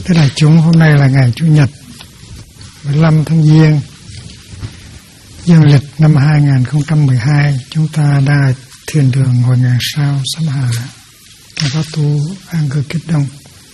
Thưa đại chúng, hôm nay là ngày Chủ nhật 15 tháng Giêng dương lịch năm 2012. Chúng ta đang ở thiền đường ngồi ngàn sao Sám Hà, có tu an cư kích đông.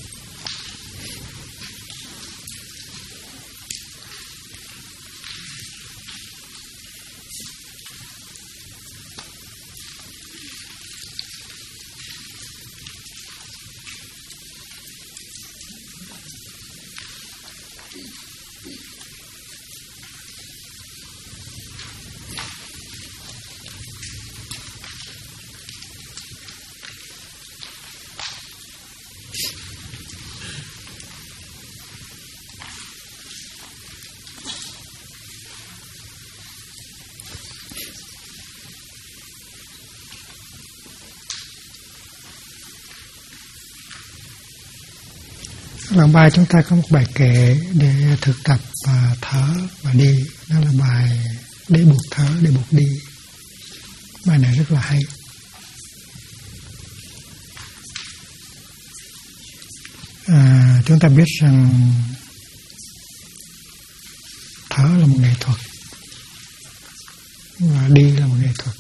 Lần bài chúng ta có một bài kệ để thực tập và thở và đi. Đó là bài để buộc thở, để buộc đi. Bài này rất là hay. Chúng ta biết rằng thở là một nghệ thuật và đi là một nghệ thuật.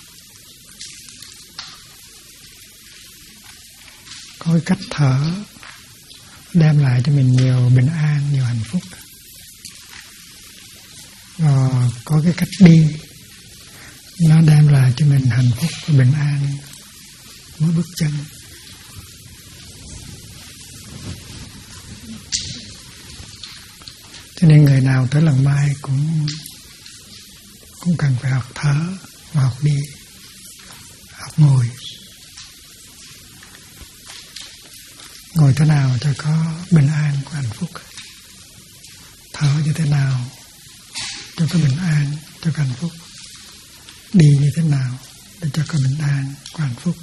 Có cái cách thở đem lại cho mình nhiều bình an, nhiều hạnh phúc. Và có cái cách đi nó đem lại cho mình hạnh phúc và bình an mỗi bước chân. Cho nên người nào tới lần mai cũng cần phải học thở và học đi, học ngồi. Ngồi thế nào cho có bình an của hạnh phúc, thở như thế nào cho có bình an, cho có hạnh phúc, đi như thế nào để cho có bình an của hạnh phúc.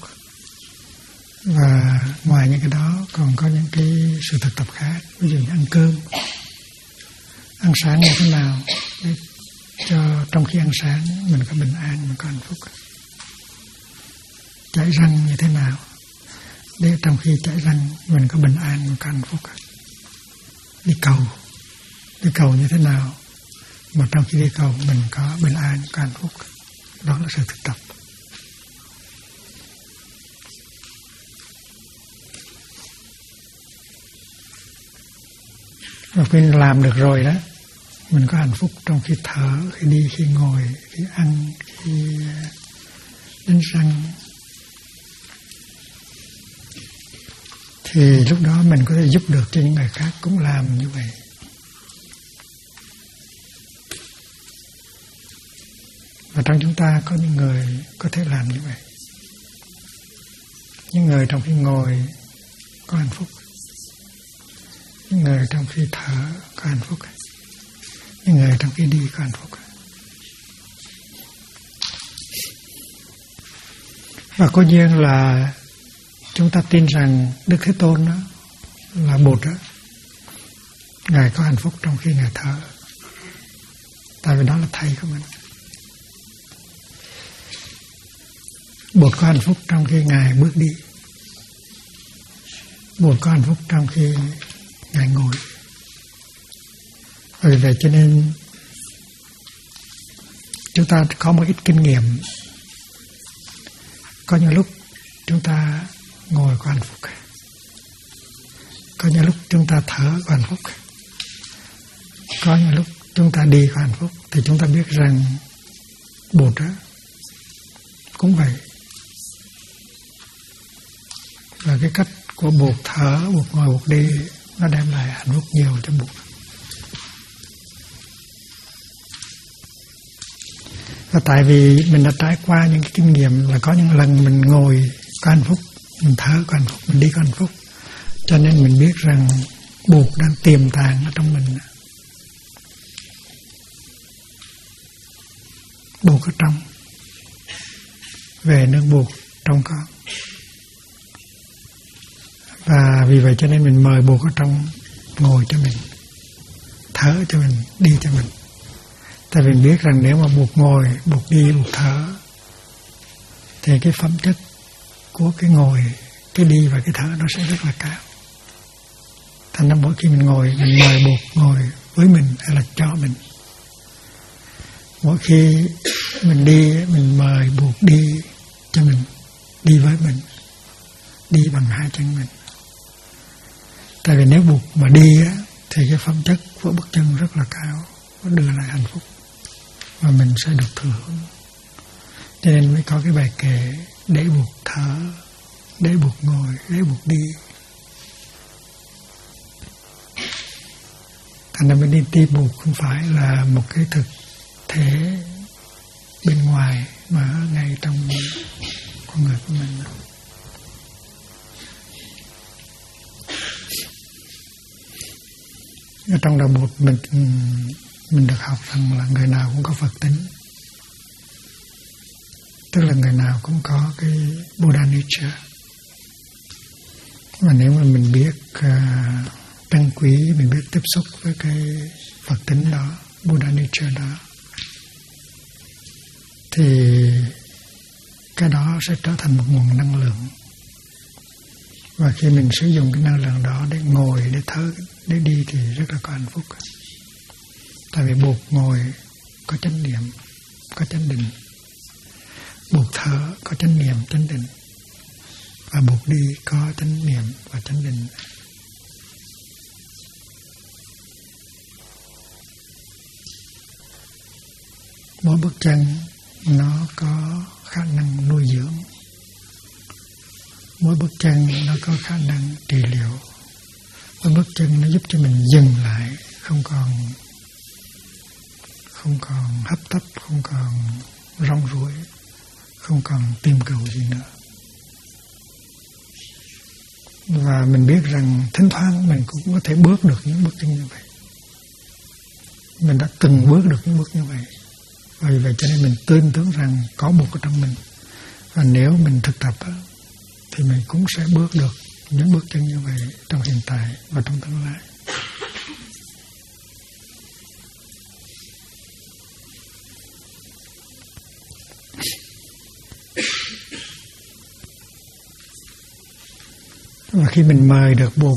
Và ngoài những cái đó còn có những cái sự thực tập khác, ví dụ như ăn cơm, ăn sáng như thế nào để cho trong khi ăn sáng mình có bình an, mình có hạnh phúc. Chải răng như thế nào để trong khi chải răng mình có bình an, mình có hạnh phúc. Đi cầu như thế nào mà trong khi đi cầu mình có bình an, có hạnh phúc. Đó là sự thực tập. Và khi làm được rồi đó, mình có hạnh phúc trong khi thở, khi đi, khi ngồi, khi ăn, khi đánh răng. Thì lúc đó mình có thể giúp được cho những người khác cũng làm như vậy. Và trong chúng ta có những người có thể làm như vậy. Những người trong khi ngồi có hạnh phúc. Những người trong khi thở có hạnh phúc. Những người trong khi đi có hạnh phúc. Và có duyên là chúng ta tin rằng Đức Thế Tôn đó là Bụt đó, Ngài có hạnh phúc trong khi Ngài thở. Tại vì đó là thầy của mình. Bụt có hạnh phúc trong khi Ngài bước đi. Bụt có hạnh phúc trong khi Ngài ngồi. Vì vậy cho nên chúng ta có một ít kinh nghiệm. Có những lúc chúng ta ngồi có hạnh phúc, có những lúc chúng ta thở có hạnh phúc, có những lúc chúng ta đi có hạnh phúc. Thì chúng ta biết rằng Bụt đó cũng vậy. Và cái cách của Bụt thở, Bụt ngồi, Bụt đi nó đem lại hạnh phúc nhiều cho Bụt. Và tại vì mình đã trải qua những cái kinh nghiệm là có những lần mình ngồi có hạnh phúc, mình thở có hạnh phúc, mình đi có hạnh phúc, cho nên mình biết rằng Bụt đang tiềm tàng ở trong mình. Bụt ở trong, về nương Bụt trong con. Và vì vậy cho nên mình mời Bụt ở trong ngồi cho mình, thở cho mình, đi cho mình. Tại vì mình biết rằng nếu mà Bụt ngồi, Bụt đi, Bụt thở thì cái phẩm chất của cái ngồi, cái đi và cái thở nó sẽ rất là cao. Thành ra mỗi khi mình ngồi, mình mời buộc ngồi với mình hay là cho mình. Mỗi khi mình đi, mình mời buộc đi cho mình, đi với mình, đi bằng hai chân mình. Tại vì nếu buộc mà đi á, thì cái phẩm chất của bước chân rất là cao, nó đưa lại hạnh phúc và mình sẽ được thừa hưởng. Cho nên mới có cái bài kệ để buộc thở, để buộc ngồi, để buộc đi. Thành ra mình đi buộc không phải là một cái thực thể bên ngoài mà ở ngay trong con người của mình. Ở trong đạo Bụt mình được học rằng là người nào cũng có Phật tính, tức là người nào cũng có cái Buddha nature. Và nếu mà mình biết trân quý, mình biết tiếp xúc với cái Phật tính đó, Buddha nature đó, thì cái đó sẽ trở thành một nguồn năng lượng. Và khi mình sử dụng cái năng lượng đó để ngồi, để thở, để đi thì rất là có hạnh phúc. Tại vì buộc ngồi có chánh niệm, có chánh định. Buộc thở có chánh niệm, chánh định. Và buộc đi có chánh niệm và chánh định. Mỗi bước chân nó có khả năng nuôi dưỡng. Mỗi bước chân nó có khả năng trị liệu. Mỗi bước chân nó giúp cho mình dừng lại, không còn hấp tấp, không còn rong ruổi, không còn tìm cầu gì nữa. Và mình biết rằng thỉnh thoảng mình cũng có thể bước được những bước chân như vậy. Mình đã từng bước được những bước như vậy. Và vì vậy cho nên mình tin tưởng rằng có Bụt ở trong mình. Và nếu mình thực tập thì mình cũng sẽ bước được những bước chân như vậy trong hiện tại và trong tương lai. Và khi mình mời được Bụt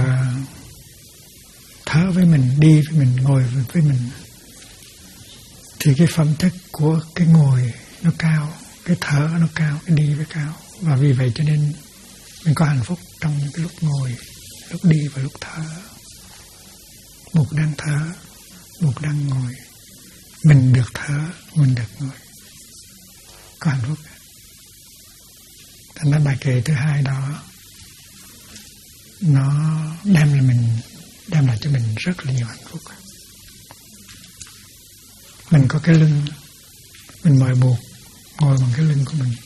thở với mình, đi với mình, ngồi với mình, thì cái phẩm chất của cái ngồi nó cao, cái thở nó cao, cái đi với cao. Và vì vậy cho nên mình có hạnh phúc trong những cái lúc ngồi, lúc đi và lúc thở. Bụt đang thở, Bụt đang ngồi, mình được thở, mình được ngồi, có hạnh phúc. Thành ra bài kệ thứ hai đó nó đem lại cho mình rất là nhiều hạnh phúc. Mình có cái lưng, mình mời Bụt ngồi bằng cái lưng của mình,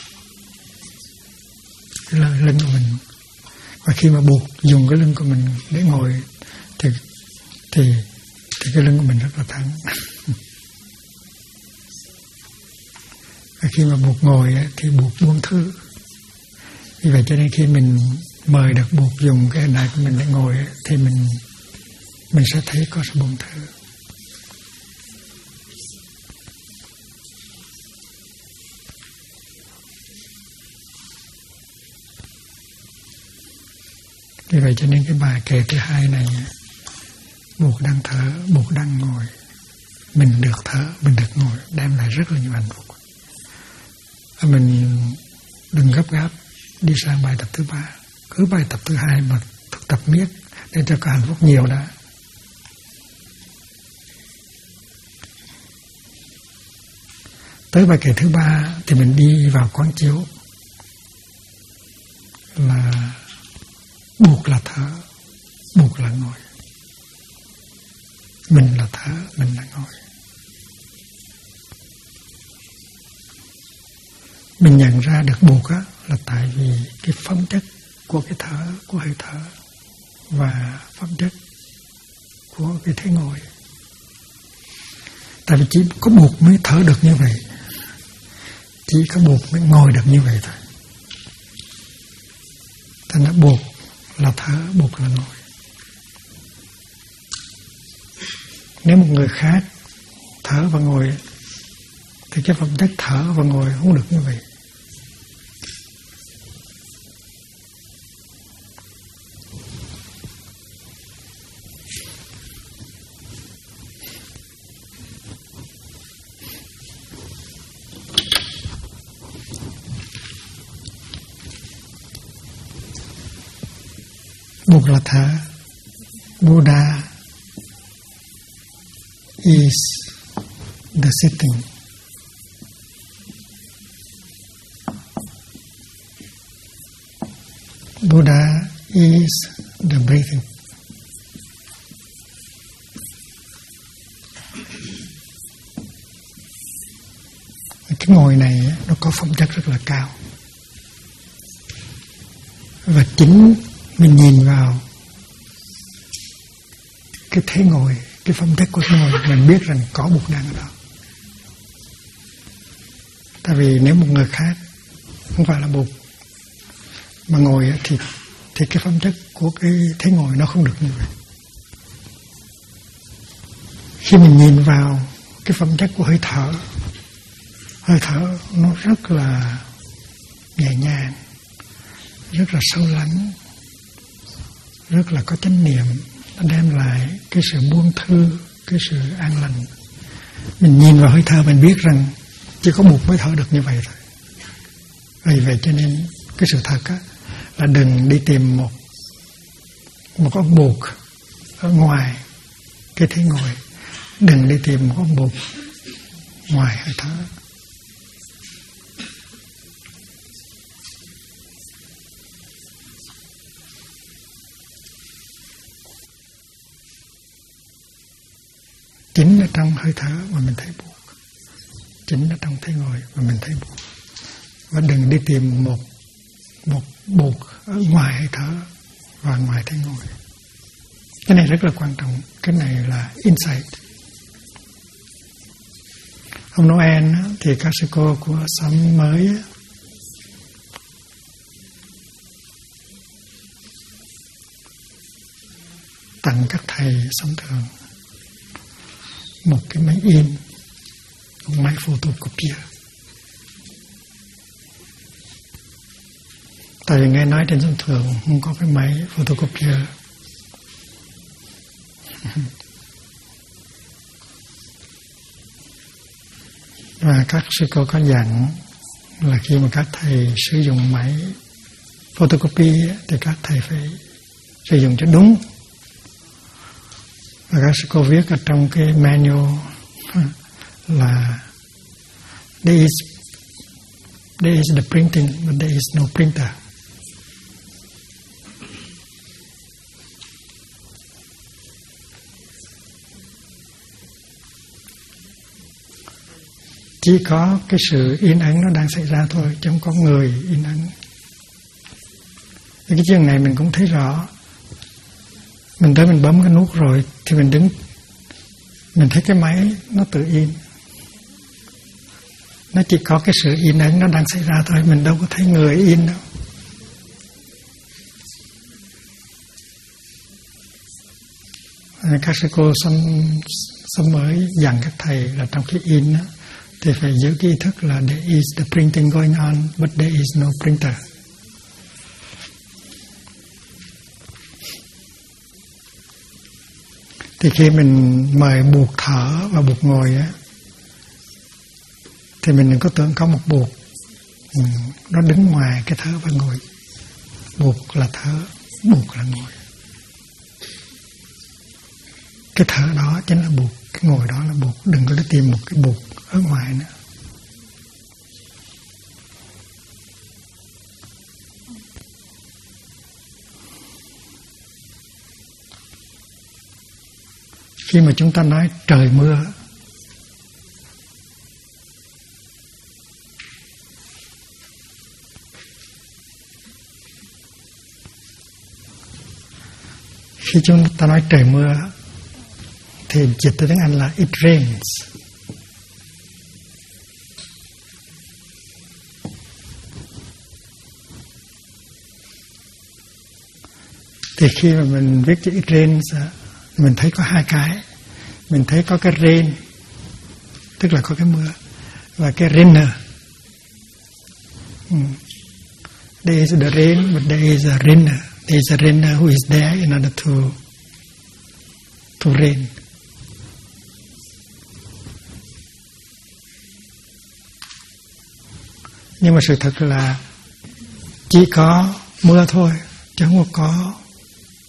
cái lưng của mình. Và khi mà Bụt dùng cái lưng của mình để ngồi thì cái lưng của mình rất là thẳng. Và khi mà Bụt ngồi thì Bụt buông thư. Vì vậy cho nên khi mình mời được Bụt dùng cái hình hài của mình để ngồi thì mình sẽ thấy có sự buông thư. Vì vậy cho nên cái bài kệ thứ hai này, Bụt đang thở, Bụt đang ngồi, mình được thở, mình được ngồi, đem lại rất là nhiều hạnh phúc. Mình đừng gấp gáp đi sang bài tập thứ ba, cứ bài tập thứ hai mà thực tập miết để cho có hạnh phúc nhiều đã. Tới bài kệ thứ ba thì mình đi vào quán chiếu là Bụt là thở, Bụt là ngồi, mình là thở, mình là ngồi. Mình nhận ra được Bụt là tại vì cái phẩm chất của cái thở, của hơi thở và phẩm chất của cái thế ngồi. Tại vì chỉ có Bụt mới thở được như vậy, chỉ có Bụt mới ngồi được như vậy thôi. Thành ra Bụt là thở, Bụt là ngồi. Nếu một người khác thở và ngồi thì cái phẩm chất thở và ngồi không được như vậy. Bụt là thở. Buddha is the sitting. Buddha is the breathing. Cái ngồi này nó có phẩm chất rất là cao. Và chính mình nhìn vào cái thế ngồi, cái phẩm chất của thế ngồi, mình biết rằng có Bụt đang ở đó. Tại vì nếu một người khác không phải là Bụt mà ngồi thì cái phẩm chất của cái thế ngồi nó không được như vậy. Khi mình nhìn vào cái phẩm chất của hơi thở nó rất là nhẹ nhàng, rất là sâu lắng, rất là có chánh niệm. Nó đem lại cái sự buông thư, cái sự an lành. Mình nhìn vào hơi thở mình biết rằng chỉ có Bụt mới thở được như vậy thôi. Vì vậy cho nên cái sự thật á, là đừng đi tìm một ông Bụt ở ngoài cái thế ngồi. Đừng đi tìm một ông Bụt ngoài hơi thở. Chính ở trong hơi thở mà mình thấy Bụt, chính ở trong thế ngồi mà mình thấy Bụt. Và đừng đi tìm một Bụt ở ngoài hơi thở và ngoài thế ngồi. Cái này rất là quan trọng. Cái này là insight. Hôm Noel thì các sư cô của xóm mới tặng các thầy sống thường một cái máy in, một máy photocopier. Tại vì nghe nói trên sân thượng không có cái máy photocopier. Và các sư cô có dặn là khi mà các thầy sử dụng máy photocopy thì các thầy phải sử dụng cho đúng. Và các sư cô viết ở trong cái manual là there is the printing but there is no printer. Chỉ có cái sự in ấn nó đang xảy ra thôi, chứ không có người in ấn. Cái chương này mình cũng thấy rõ. Mình tới mình bấm cái nút rồi thì mình đứng, mình thấy cái máy nó tự in. Nó chỉ có cái sự in ấn nó đang xảy ra thôi, mình đâu có thấy người in đâu. Các sư cô xóm mới dặn các thầy là trong khi in đó, thì phải giữ cái ý thức là there is the printing going on but there is no printer. Thì khi mình mời Bụt thở và Bụt ngồi á, thì mình đừng có tưởng có một Bụt nó đứng ngoài cái thở và ngồi. Bụt là thở, Bụt là ngồi. Cái thở đó chính là Bụt, cái ngồi đó là Bụt. Đừng có đi tìm một cái Bụt ở ngoài nữa. Khi mà chúng ta nói trời mưa, khi chúng ta nói trời mưa thì dịch từ tiếng Anh là it rains. Thì khi mà mình viết chữ it rains, mình thấy có hai cái. Mình thấy có cái rain, tức là có cái mưa, và cái rainer. There is the rain, but there is a rainer. There is a rainer who is there in order to rain. Nhưng mà sự thật là chỉ có mưa thôi, chứ không có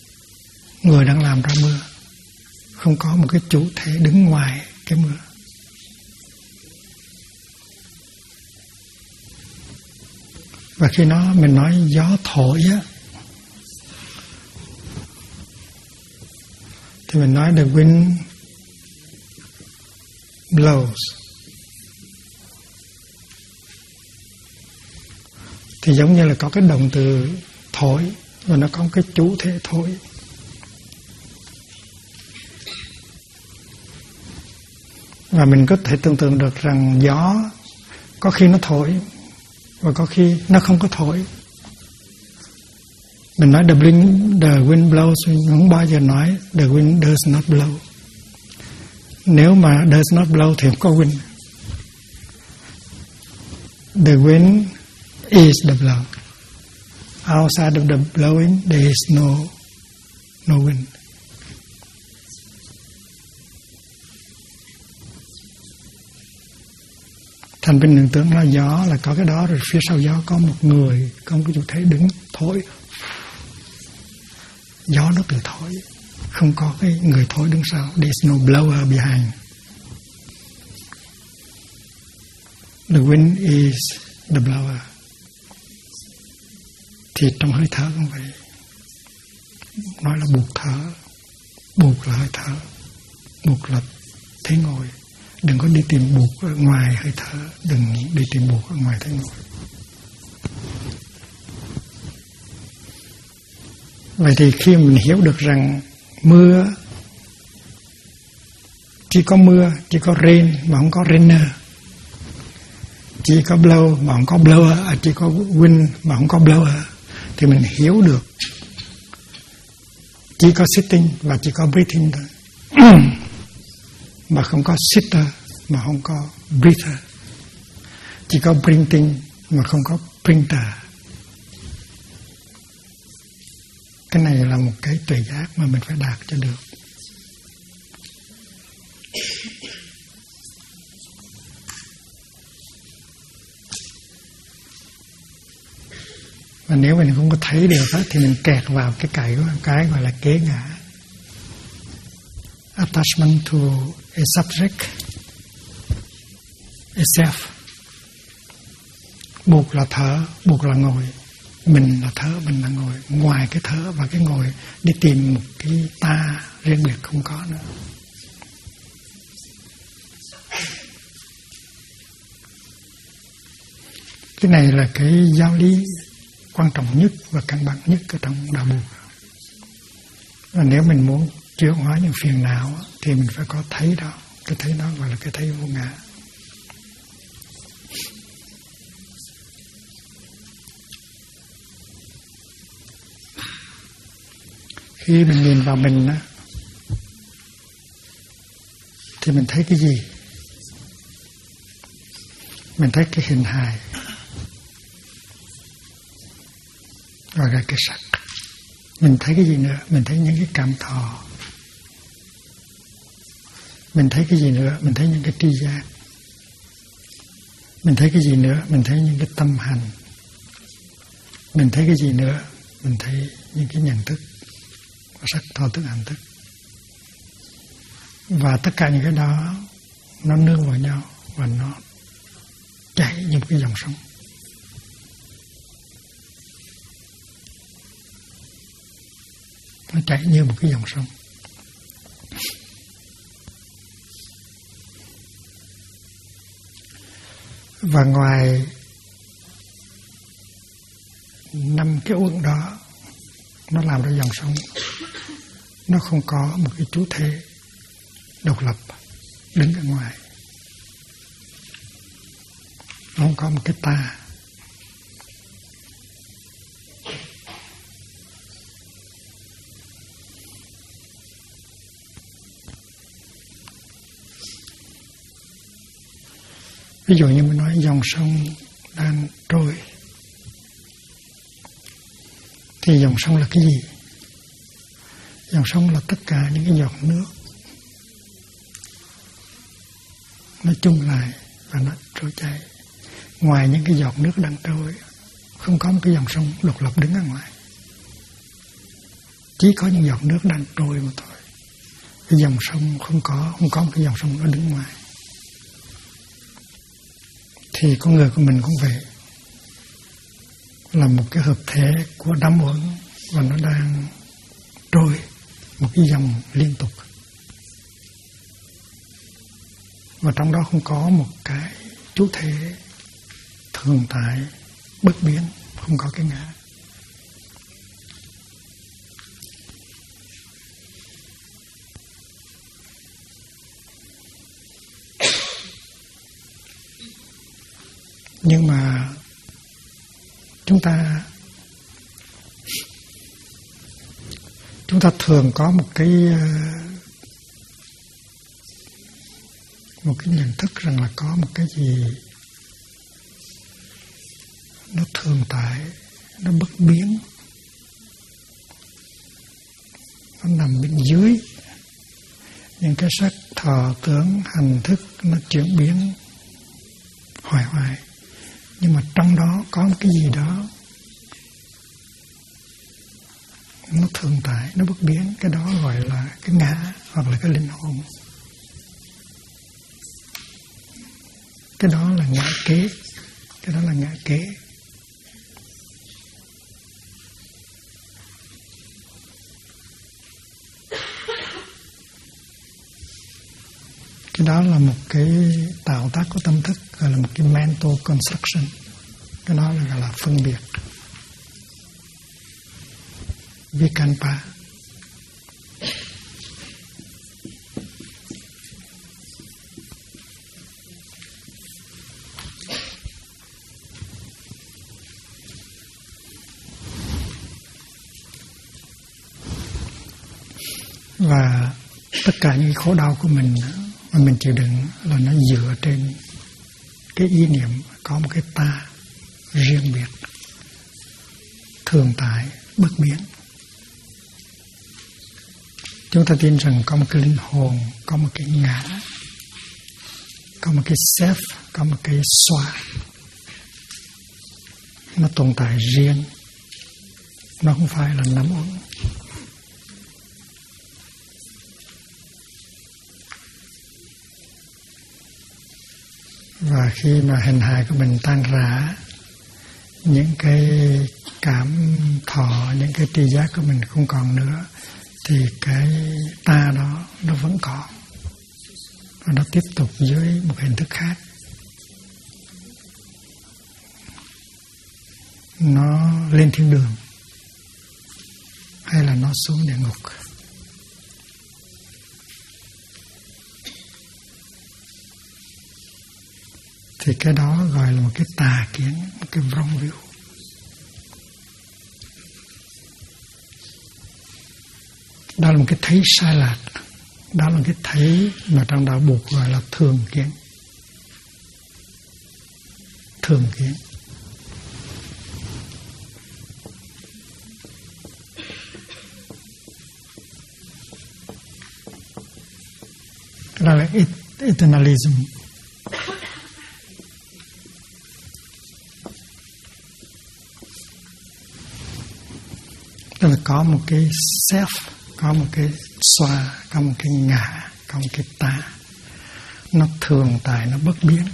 người đang làm ra mưa, không có một cái chủ thể đứng ngoài cái mưa. Và khi mình nói gió thổi á, thì mình nói the wind blows. Thì giống như là có cái động từ thổi và nó có một cái chủ thể thổi. Và mình có thể tưởng tượng được rằng gió có khi nó thổi và có khi nó không có thổi. Mình nói the wind blows, mình không bao giờ nói the wind does not blow. Nếu mà does not blow thì không có wind. The wind is the blow. Outside of the blowing there is no wind. Thành bên tưởng tượng là gió là có cái đó, rồi phía sau gió có một người, có một cái chủ thể đứng thổi. Gió nó tự thổi, không có cái người thổi đứng sau. There's no blower behind. The wind is the blower. Thì trong hơi thở cũng vậy. Nói là buộc thở. Buộc là hơi thở. Buộc là thế ngồi. Đừng có đi tìm buộc ở ngoài hơi thở. Đừng đi tìm buộc ở ngoài thế ngồi. Vậy thì khi mình hiểu được rằng mưa, chỉ có mưa, chỉ có rain mà không có rainer, chỉ có blow mà không có blower, chỉ có wind mà không có blower, thì mình hiểu được chỉ có sitting và chỉ có breathing thôi. Mà không có sitter mà không có breather, chỉ có printing mà không có printer. Cái này là một cái tuệ giác mà mình phải đạt cho được. Và nếu mình không có thấy được đó, thì mình kẹt vào cái gọi là kế ngã. Attachment to a subject, a self. Buộc là thở, buộc là ngồi. Mình là thở, mình là ngồi. Ngoài cái thở và cái ngồi đi tìm một cái ta riêng biệt không có nữa. Cái này là cái giáo lý quan trọng nhất và căn bản nhất ở trong đạo Buddha. Và nếu mình muốn chuyển hóa những phiền não thì mình phải có thấy đó. Cái thấy đó gọi là cái thấy vô ngã. Khi mình nhìn vào mình á, thì mình thấy cái gì? Mình thấy cái hình hài, gọi là cái sắc. Mình thấy cái gì nữa? Mình thấy những cái cảm thọ. Mình thấy cái gì nữa? Mình thấy những cái tri giác. Mình thấy cái gì nữa? Mình thấy những cái tâm hành. Mình thấy cái gì nữa? Mình thấy những cái nhận thức. Sắc, thọ, thức, hành, thức. Và tất cả những cái đó nó nương vào nhau và nó chảy như một cái dòng sông. Nó chảy như một cái dòng sông. Và ngoài 5 cái uẩn đó, nó làm ra dòng sông, nó không có một cái chủ thể độc lập đứng ở ngoài. Nó không có một cái ta. Ví dụ như mình nói dòng sông đang trôi, thì dòng sông là cái gì? Dòng sông là tất cả những cái giọt nước nó chung lại và nó trôi chảy. Ngoài những cái giọt nước đang trôi, không có một cái dòng sông độc lập đứng ở ngoài. chỉ có những giọt nước đang trôi mà thôi. Cái dòng sông không có một cái dòng sông nó đứng ngoài. Thì con người của mình cũng vậy, là một cái hợp thể của đám uẩn và nó đang trôi một cái dòng liên tục. Và trong đó không có một cái chủ thể thường tại bất biến, không có cái ngã. Nhưng mà chúng ta thường có một cái nhận thức rằng là có một cái gì nó thường tại, nó bất biến, nó nằm bên dưới những cái sắc thọ tưởng hành thức, nó chuyển biến hoài hoài. Nhưng mà trong đó có một cái gì đó nó thường tại, nó bất biến. Cái đó gọi là cái ngã hoặc là cái linh hồn. Cái đó là ngã kế. Cái đó là ngã kế. Cái đó là một cái tạo tác của tâm thức, gọi là một cái mental construction. Cái đó là gọi là phân biệt. Vikalpa. Và tất cả những khổ đau của mình mà mình chịu đựng là nó dựa trên cái ý niệm có một cái ta riêng biệt, thường tại, bất biến. Chúng ta tin rằng có một cái linh hồn, có một cái ngã, có một cái self, có một cái xoa. Nó tồn tại riêng. Nó không phải là nắm uẩn. Và khi mà hình hài của mình tan rã, những cái cảm thọ, những cái tri giác của mình không còn nữa, thì cái ta đó nó vẫn còn. Và nó tiếp tục dưới một hình thức khác. Nó lên thiên đường hay là nó xuống địa ngục. Thì cái đó gọi là một cái tà kiến, một cái wrong view. Đó là một cái thấy sai lạc. Đó là một cái thấy mà trong đạo Bụt gọi là thường kiến. Thường kiến. Đó là eternalism. Tức là có một cái self, có một cái xoa, có một cái ngã, có một cái ta. Nó thường tại, nó bất biến.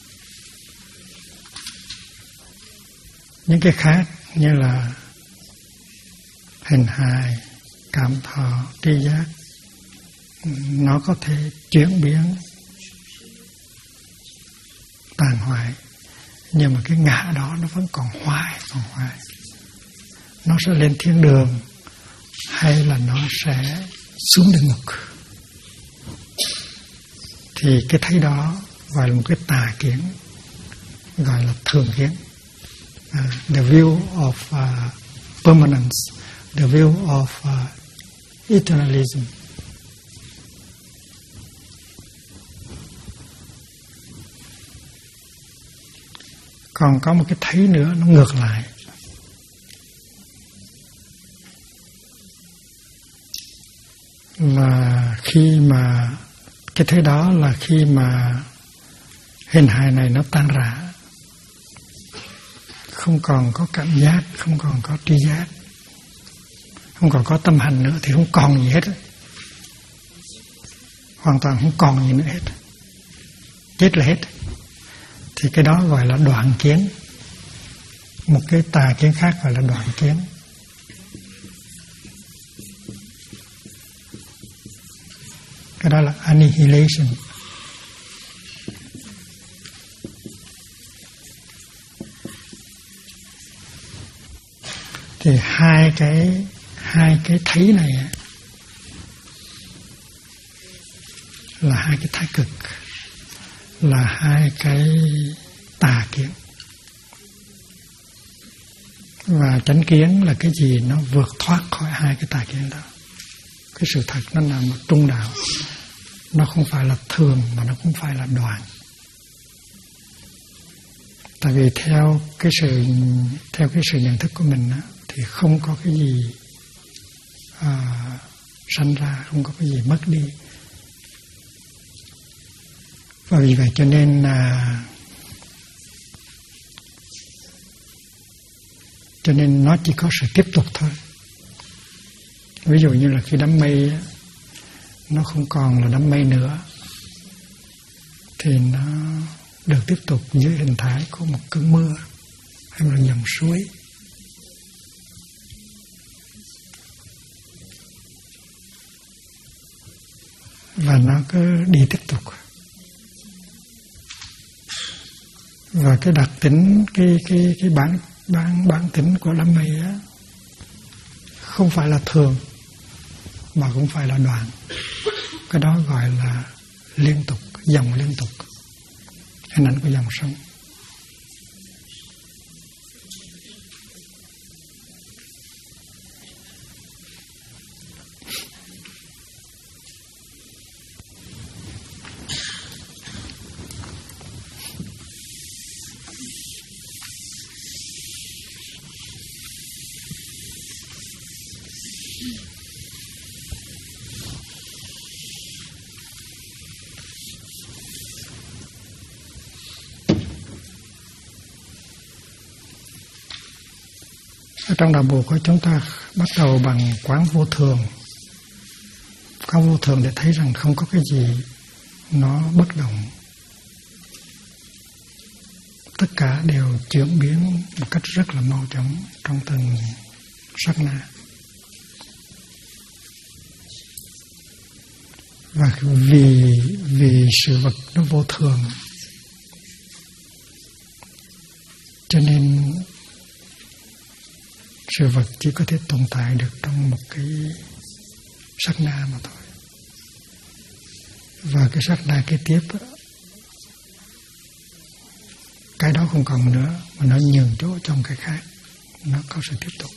Những cái khác như là hình hài, cảm thọ, tri giác, nó có thể chuyển biến, tàn hoại. Nhưng mà cái ngã đó nó vẫn còn hoài, còn hoài. Nó sẽ lên thiên đường hay là nó sẽ xuống địa ngục. Thì cái thấy đó gọi là một cái tà kiến, gọi là thường kiến. The view of permanence, the view of eternalism. Còn có một cái thấy nữa nó ngược lại. Là khi mà cái thế đó là khi mà hình hài này nó tan rã, không còn có cảm giác, không còn có tri giác, không còn có tâm hành nữa thì không còn gì hết, hoàn toàn không còn gì nữa hết, chết là hết. Thì cái đó gọi là đoạn kiến. Một cái tà kiến khác gọi là đoạn kiến. Cái đó là annihilation. Thì hai cái thấy này là hai cái thái cực, là hai cái tà kiến. Và chánh kiến là cái gì nó vượt thoát khỏi hai cái tà kiến đó. Cái sự thật nó nằm ở trung đạo, nó không phải là thường mà nó cũng phải là đoạn. Tại vì theo cái sự nhận thức của mình á, thì không có cái gì sanh ra, không có cái gì mất đi. Và vì vậy cho nên nó chỉ có sự tiếp tục thôi. Ví dụ như là khi đám mây nó không còn là đám mây nữa thì nó được tiếp tục dưới hình thái của một cơn mưa hay một dòng suối. Và nó cứ đi tiếp tục. Và cái đặc tính, cái bản tính của đám mây á, không phải là thường mà cũng phải là đoạn. Cái đó gọi là liên tục, dòng liên tục, hình ảnh của dòng sông. Ở trong đạo Bụt của chúng ta bắt đầu bằng quán vô thường. Quán vô thường để thấy rằng không có cái gì nó bất động. Tất cả đều chuyển biến một cách rất là mau chóng trong từng sát na. Và vì sự vật nó vô thường, cho nên sự vật chỉ có thể tồn tại được trong một cái sát na mà thôi. Và cái sát na kế tiếp, cái đó không còn nữa mà nó nhường chỗ trong cái khác, nó có sự tiếp tục.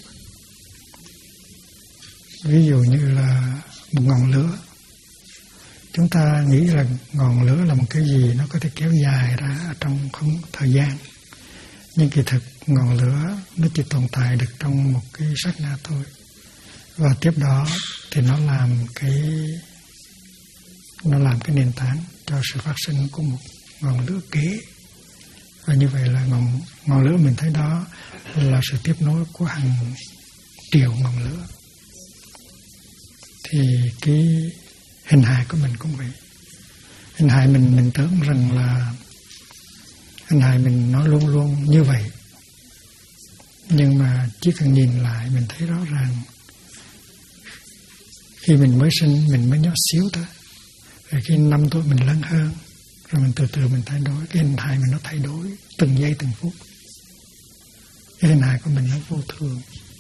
Ví dụ như là một ngọn lửa, chúng ta nghĩ là ngọn lửa là một cái gì nó có thể kéo dài ra trong không thời gian, nhưng kỳ thực ngọn lửa nó chỉ tồn tại được trong một cái sát na thôi. Và tiếp đó thì nó làm cái nền tảng cho sự phát sinh của một ngọn lửa kế. Và như vậy là ngọn lửa mình thấy đó là sự tiếp nối của hàng triệu ngọn lửa. Thì cái hình hài của mình cũng vậy. Hình hài mình tưởng rằng là hình hài mình nó luôn luôn như vậy. Nhưng mà chỉ cần nhìn lại mình thấy rõ ràng khi mình mới sinh mình mới nhỏ xíu thôi. Rồi khi 5 tuổi mình lớn hơn, rồi mình từ từ mình thay đổi. Cái hình hài mình nó thay đổi từng giây từng phút. Cái hình hài của mình nó vô thường.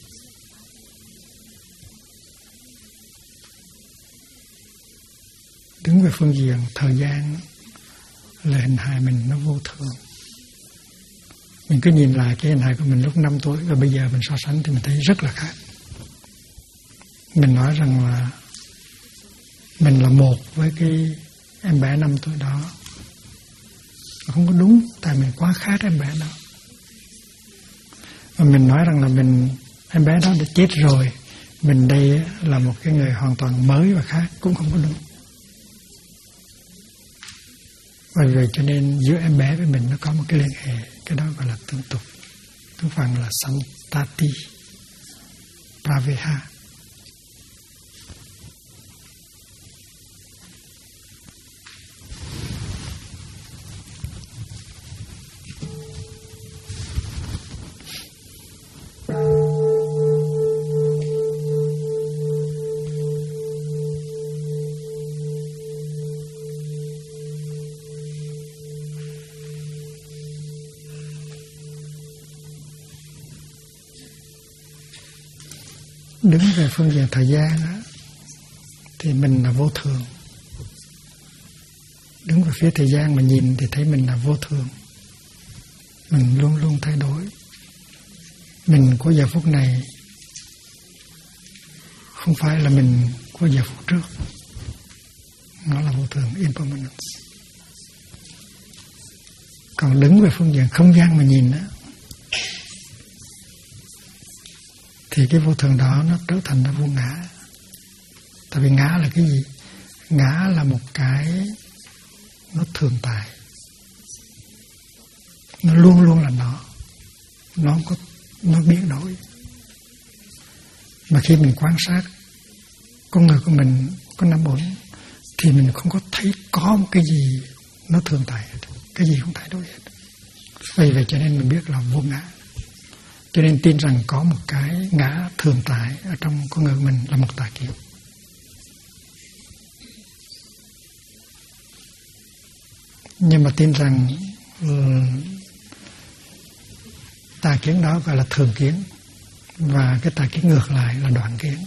Đứng về phương diện thời gian là hình hài mình nó vô thường. Mình cứ nhìn lại cái hình hài của mình lúc 5 tuổi và bây giờ mình so sánh thì mình thấy rất là khác. Mình nói rằng là mình là một với cái em bé 5 tuổi đó. Không có đúng, tại mình quá khác em bé đó. Và mình nói rằng là em bé đó đã chết rồi, mình đây là một cái người hoàn toàn mới và khác, cũng không có đúng. Và vì vậy cho nên giữa em bé với mình nó có một cái liên hệ, cái đó gọi là tương tục. Tiếng Phạn là Santati Praveha. Đứng về phương diện thời gian đó, thì mình là vô thường. Đứng về phía thời gian mà nhìn thì thấy mình là vô thường. Mình luôn luôn thay đổi. Mình của giờ phút này không phải là mình của giờ phút trước. Nó là vô thường, impermanence. Còn đứng về phương diện không gian mà nhìn đó, thì cái vô thường đó nó trở thành là vô ngã. Tại vì ngã là cái gì? Ngã là một cái nó thường tại. Nó luôn luôn là nó biến đổi. Mà khi mình quan sát con người của mình có 5 bốn thì mình không có thấy có một cái gì nó thường tại hết. Cái gì không thay đổi hết. Vì vậy cho nên mình biết là vô ngã. Cho nên tin rằng có một cái ngã thường tại ở trong con người của mình là một tà kiến. Nhưng mà tin rằng tà kiến đó gọi là thường kiến, và cái tà kiến ngược lại là đoạn kiến.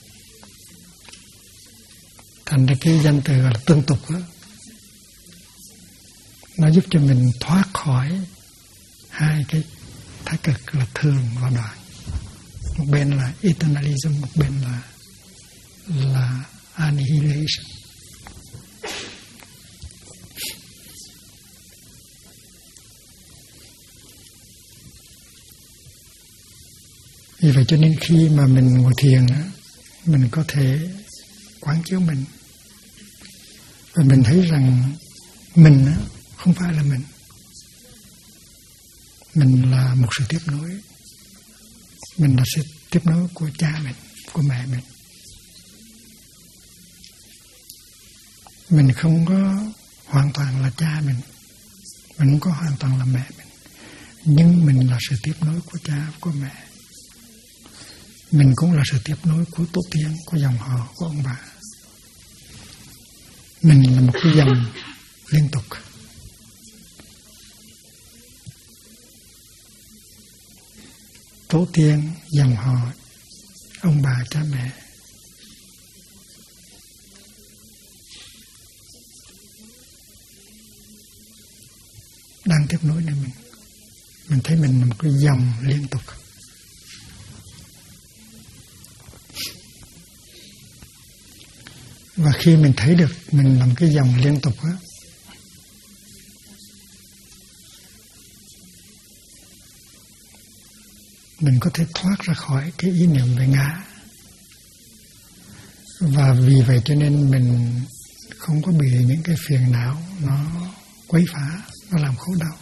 Thành ra cái danh từ gọi là tương tục đó, nó giúp cho mình thoát khỏi hai cái thái cực là thường và đoạn. Một bên là eternalism, một bên là annihilation. Vì vậy cho nên khi mà mình ngồi thiền á, mình có thể quán chiếu mình, và mình thấy rằng mình á, không phải là mình. Mình là một sự tiếp nối. Mình là sự tiếp nối của cha mình, của mẹ mình. Mình không có hoàn toàn là cha mình, mình không có hoàn toàn là mẹ mình, nhưng mình là sự tiếp nối của cha, của mẹ. Mình cũng là sự tiếp nối của tổ tiên, của dòng họ, của ông bà. Mình là một cái dòng liên tục. Tổ tiên, dòng họ, ông bà, cha mẹ. Đang tiếp nối đến mình. Mình thấy mình là một cái dòng liên tục. Và khi mình thấy được mình làm cái dòng liên tục á, mình có thể thoát ra khỏi cái ý niệm về ngã. Và vì vậy cho nên mình không có bị những cái phiền não nó quấy phá, nó làm khổ đau.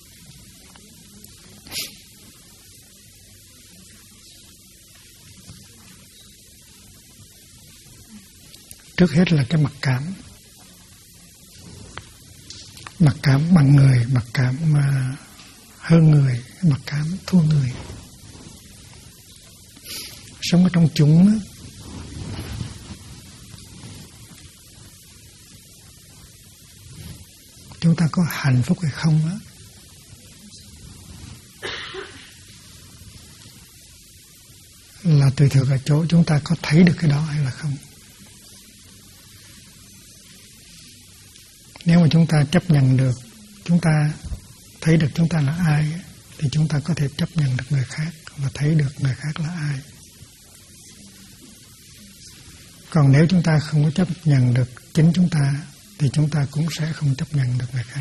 Trước hết là cái mặc cảm. Mặc cảm bằng người, mặc cảm mà hơn người, mặc cảm thua người. Sống ở trong chúng á, chúng ta có hạnh phúc hay không á, là tùy thuộc ở chỗ chúng ta có thấy được cái đó hay là không. Nếu mà chúng ta chấp nhận được, chúng ta thấy được chúng ta là ai, thì chúng ta có thể chấp nhận được người khác và thấy được người khác là ai. Còn nếu chúng ta không có chấp nhận được chính chúng ta, thì chúng ta cũng sẽ không chấp nhận được người khác.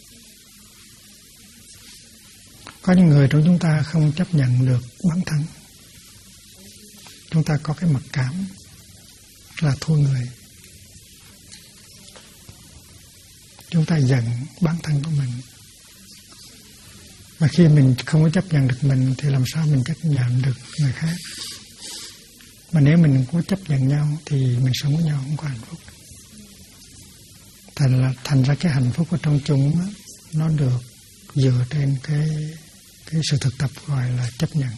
Có những người trong chúng ta không chấp nhận được bản thân. Chúng ta có cái mặc cảm là thua người. Chúng ta giận bản thân của mình. Mà khi mình không có chấp nhận được mình thì làm sao mình chấp nhận được người khác. Mà nếu mình có chấp nhận nhau thì mình sống với nhau không có hạnh phúc. Thành ra cái hạnh phúc ở trong chúng đó, nó được dựa trên cái sự thực tập gọi là chấp nhận.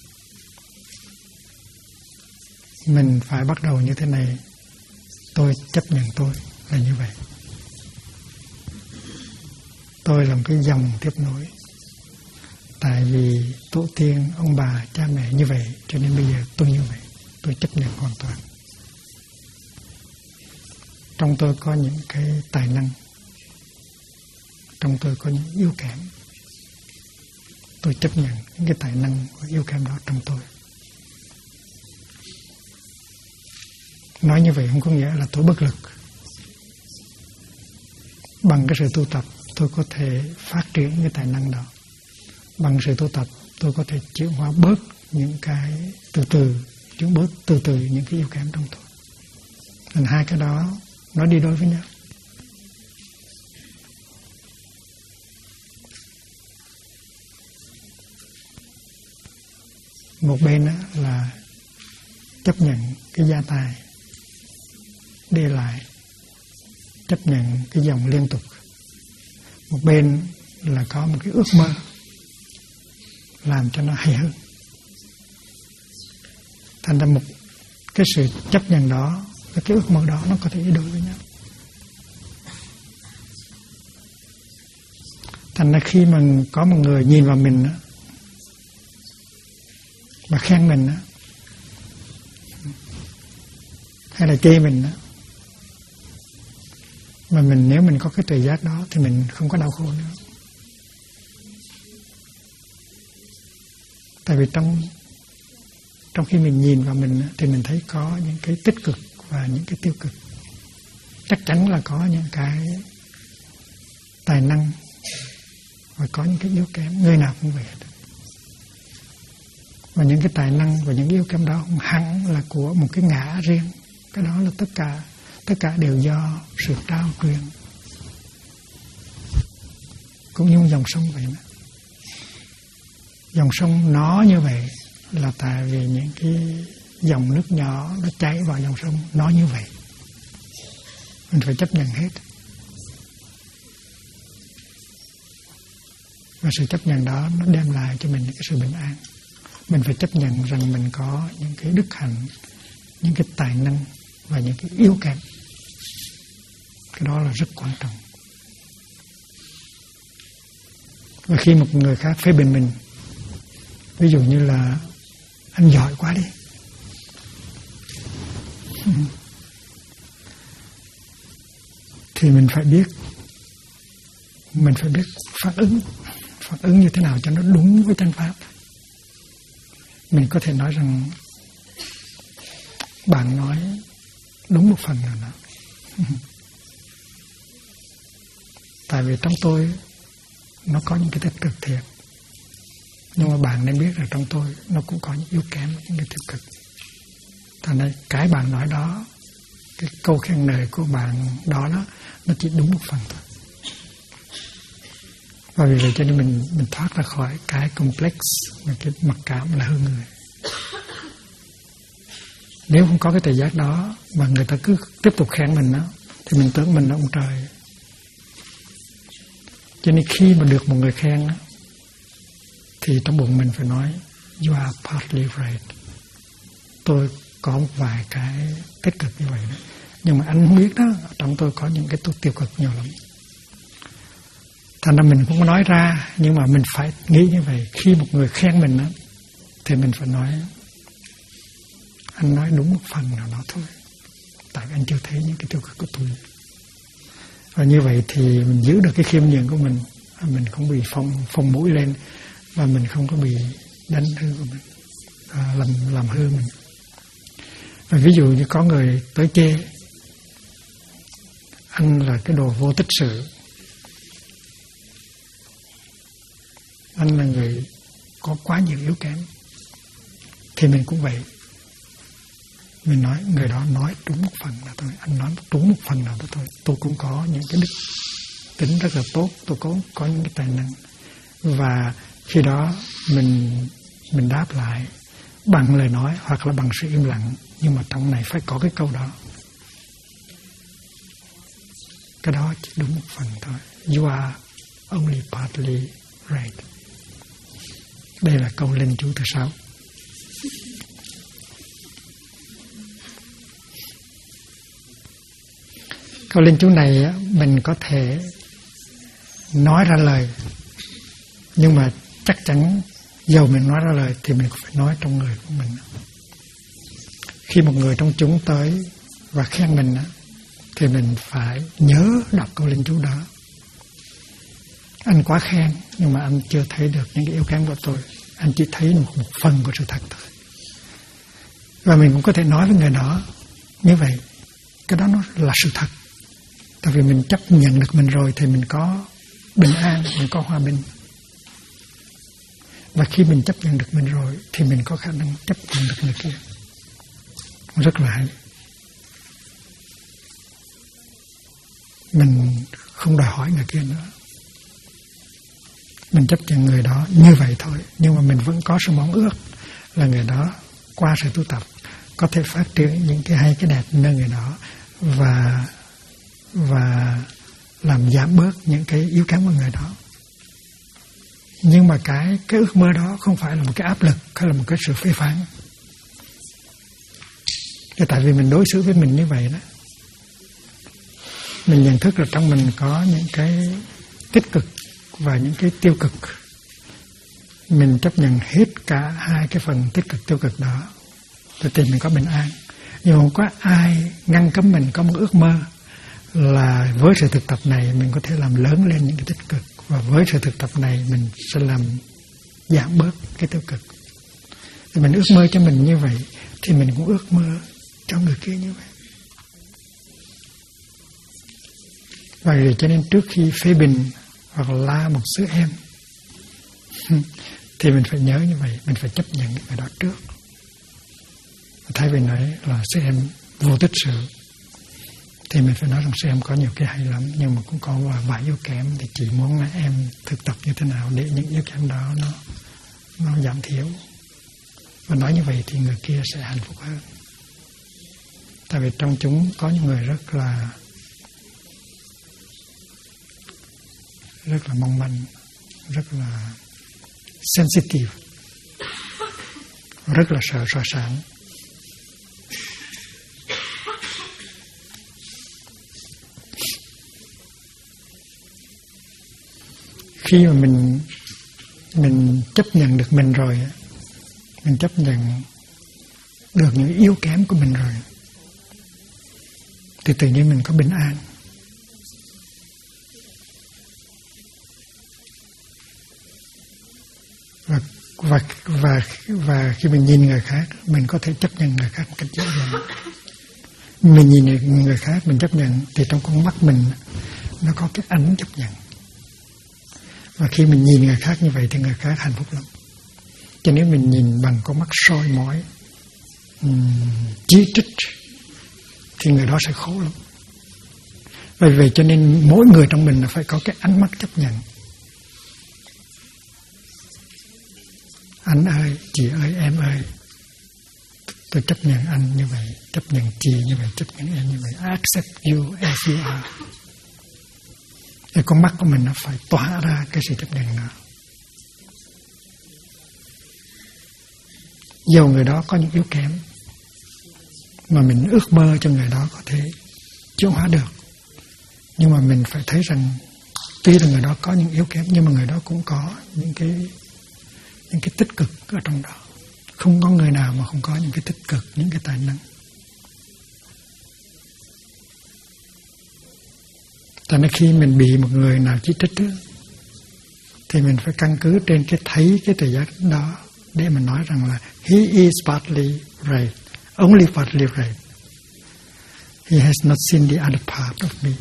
Mình phải bắt đầu như thế này. Tôi chấp nhận tôi là như vậy. Tôi là một cái dòng tiếp nối. Tại vì tổ tiên, ông bà, cha mẹ như vậy, cho nên bây giờ tôi như vậy. tôi chấp nhận hoàn toàn. Trong tôi có những cái tài năng, trong tôi có những yếu kém. Tôi chấp nhận những cái tài năng và yếu kém đó trong tôi. Nói như vậy không có nghĩa là tôi bất lực. Bằng cái sự tu tập, tôi có thể phát triển cái tài năng đó. Bằng sự tu tập, tôi có thể chuyển hóa bớt những cái chuyển bớt từ từ những cái yếu kém trong tôi. Nên hai cái đó nó đi đôi với nhau. Một bên là chấp nhận cái gia tài đi lại, chấp nhận cái dòng liên tục. Một bên là có một cái ước mơ làm cho nó hay hơn. Thành ra một cái sự chấp nhận đó và cái ước mơ đó nó có thể đi đôi với nhau. Thành ra khi mà có một người nhìn vào mình và khen mình hay là chê mình mà nếu mình có cái tuệ giác đó thì mình không có đau khổ nữa. Tại vì trong khi mình nhìn vào mình thì mình thấy có những cái tích cực và những cái tiêu cực. Chắc chắn là có những cái tài năng và có những cái yếu kém, người nào cũng vậy. Và những cái tài năng và những yếu kém đó không hẳn là của một cái ngã riêng. Cái đó là tất cả đều do sự trao truyền. Cũng như dòng sông vậy mà. Dòng sông nó như vậy là tại vì những cái dòng nước nhỏ nó chảy vào dòng sông nó như vậy. Mình phải chấp nhận hết. Và sự chấp nhận đó nó đem lại cho mình cái sự bình an. Mình phải chấp nhận rằng mình có những cái đức hạnh, những cái tài năng và những cái yếu kém. Cái đó là rất quan trọng. Và khi một người khác phê bình mình, ví dụ như là anh giỏi quá đi, thì mình phải biết phản ứng như thế nào cho nó đúng với chánh pháp. Mình có thể nói rằng bạn nói đúng một phần nào đó. Tại vì trong tôi nó có những cái tích cực thiệt, nhưng mà bạn nên biết là trong tôi nó cũng có những yếu kém, những cái tiêu cực. Thành ra cái bạn nói đó, cái câu khen ngợi của bạn đó nó chỉ đúng một phần thôi. Và vì vậy cho nên mình thoát ra khỏi cái complex, cái mặc cảm là hơn người. Nếu không có cái tự giác đó mà người ta cứ tiếp tục khen mình đó, thì mình tưởng mình là ông trời. Cho nên khi mà được một người khen đó, thì trong bụng mình phải nói you are partly right. Tôi có một vài cái tích cực như vậy đó, nhưng mà anh không biết đó, trong tôi có những cái tiêu cực nhiều lắm. Thành ra mình không có nói ra, nhưng mà mình phải nghĩ như vậy. Khi một người khen mình đó, thì mình phải nói anh nói đúng một phần nào đó thôi, tại vì anh chưa thấy những cái tiêu cực của tôi. Và như vậy thì mình giữ được cái khiêm nhường của mình không bị phồng mũi lên, và mình không có bị đánh hư của mình, làm hư mình. Và ví dụ như có người tới chê anh là cái đồ vô tích sự, anh là người có quá nhiều yếu kém, thì mình cũng vậy. Mình nói người đó nói đúng một phần là thôi, anh nói đúng một phần nào đó thôi. Tôi cũng có những cái đức tính rất là tốt, tôi có những cái tài năng. Và khi đó mình đáp lại bằng lời nói hoặc là bằng sự im lặng, nhưng mà trong này phải có cái câu đó. Cái đó chỉ đúng một phần thôi. You are only partly right. Đây là câu linh chú thứ 6. Câu linh chú này mình có thể nói ra lời, nhưng mà chắc chắn dầu mình nói ra lời thì mình phải nói trong người của mình. Khi một người trong chúng tới và khen mình thì mình phải nhớ đọc câu linh chú đó. Anh quá khen nhưng mà anh chưa thấy được những cái yếu kém của tôi. Anh chỉ thấy một phần của sự thật thôi. Và mình cũng có thể nói với người đó như vậy. Cái đó nó là sự thật. Tại vì mình chấp nhận được mình rồi thì mình có bình an, mình có hòa bình. Và khi mình chấp nhận được mình rồi thì mình có khả năng chấp nhận được người kia. Rất là hay. Mình không đòi hỏi người kia nữa. Mình chấp nhận người đó như vậy thôi. Nhưng mà mình vẫn có sự mong ước là người đó qua sự tu tập có thể phát triển những cái hay cái đẹp nơi người đó và làm giảm bớt những cái yếu kém của người đó. Nhưng mà cái ước mơ đó không phải là một cái áp lực hay là một cái sự phê phán. Tại vì mình đối xử với mình như vậy đó, mình nhận thức là trong mình có những cái tích cực và những cái tiêu cực. Mình chấp nhận hết cả hai cái phần tích cực tiêu cực đó thì mình có bình an. Nhưng không có ai ngăn cấm mình có một ước mơ là với sự thực tập này mình có thể làm lớn lên những cái tích cực, và với sự thực tập này mình sẽ làm giảm bớt cái tiêu cực. Thì mình ước mơ cho mình như vậy thì mình cũng ước mơ cho người kia như vậy. Vậy cho nên trước khi phê bình hoặc la một sư em thì mình phải nhớ như vậy, mình phải chấp nhận cái đó trước. Thay vì nói là sư em vô tích sự thì mình phải nói rằng sư em có nhiều cái hay lắm, nhưng mà cũng có vài yếu kém, thì chỉ muốn là em thực tập như thế nào để những yếu kém đó nó giảm thiểu. Và nói như vậy thì người kia sẽ hạnh phúc hơn. Tại vì trong chúng có những người rất là mong manh, rất là sensitive, rất là sợ so sánh. Khi mà mình chấp nhận được mình rồi, mình chấp nhận được những yếu kém của mình rồi, thì tự nhiên mình có bình an. Và khi mình nhìn người khác, mình có thể chấp nhận người khác một cách dễ dàng. Mình nhìn người khác, mình chấp nhận, thì trong con mắt mình nó có cái ánh chấp nhận. Và khi mình nhìn người khác như vậy thì người khác hạnh phúc lắm. Cho nếu mình nhìn bằng con mắt soi mói, chỉ trích, thì người đó sẽ khổ lắm. Bởi vậy cho nên mỗi người trong mình là phải có cái ánh mắt chấp nhận. Anh ơi, chị ơi, em ơi, tôi chấp nhận anh như vậy, chấp nhận chị như vậy, chấp nhận em như vậy. I accept you as you are. Thì con mắt của mình nó phải tỏa ra cái sự chấp nhận đó. Dầu người đó có những yếu kém mà mình ước mơ cho người đó có thể chuyển hóa được, nhưng mà mình phải thấy rằng tuy là người đó có những yếu kém, nhưng mà người đó cũng có những cái tích cực ở trong đó. Không có người nào mà không có những cái tích cực, những cái tài năng. Cho nên khi mình bị một người nào chỉ trích đó, thì mình phải căn cứ trên cái thấy cái tự giác đó để mình nói rằng là he is partly right, only partly right. He has not seen the other part of me.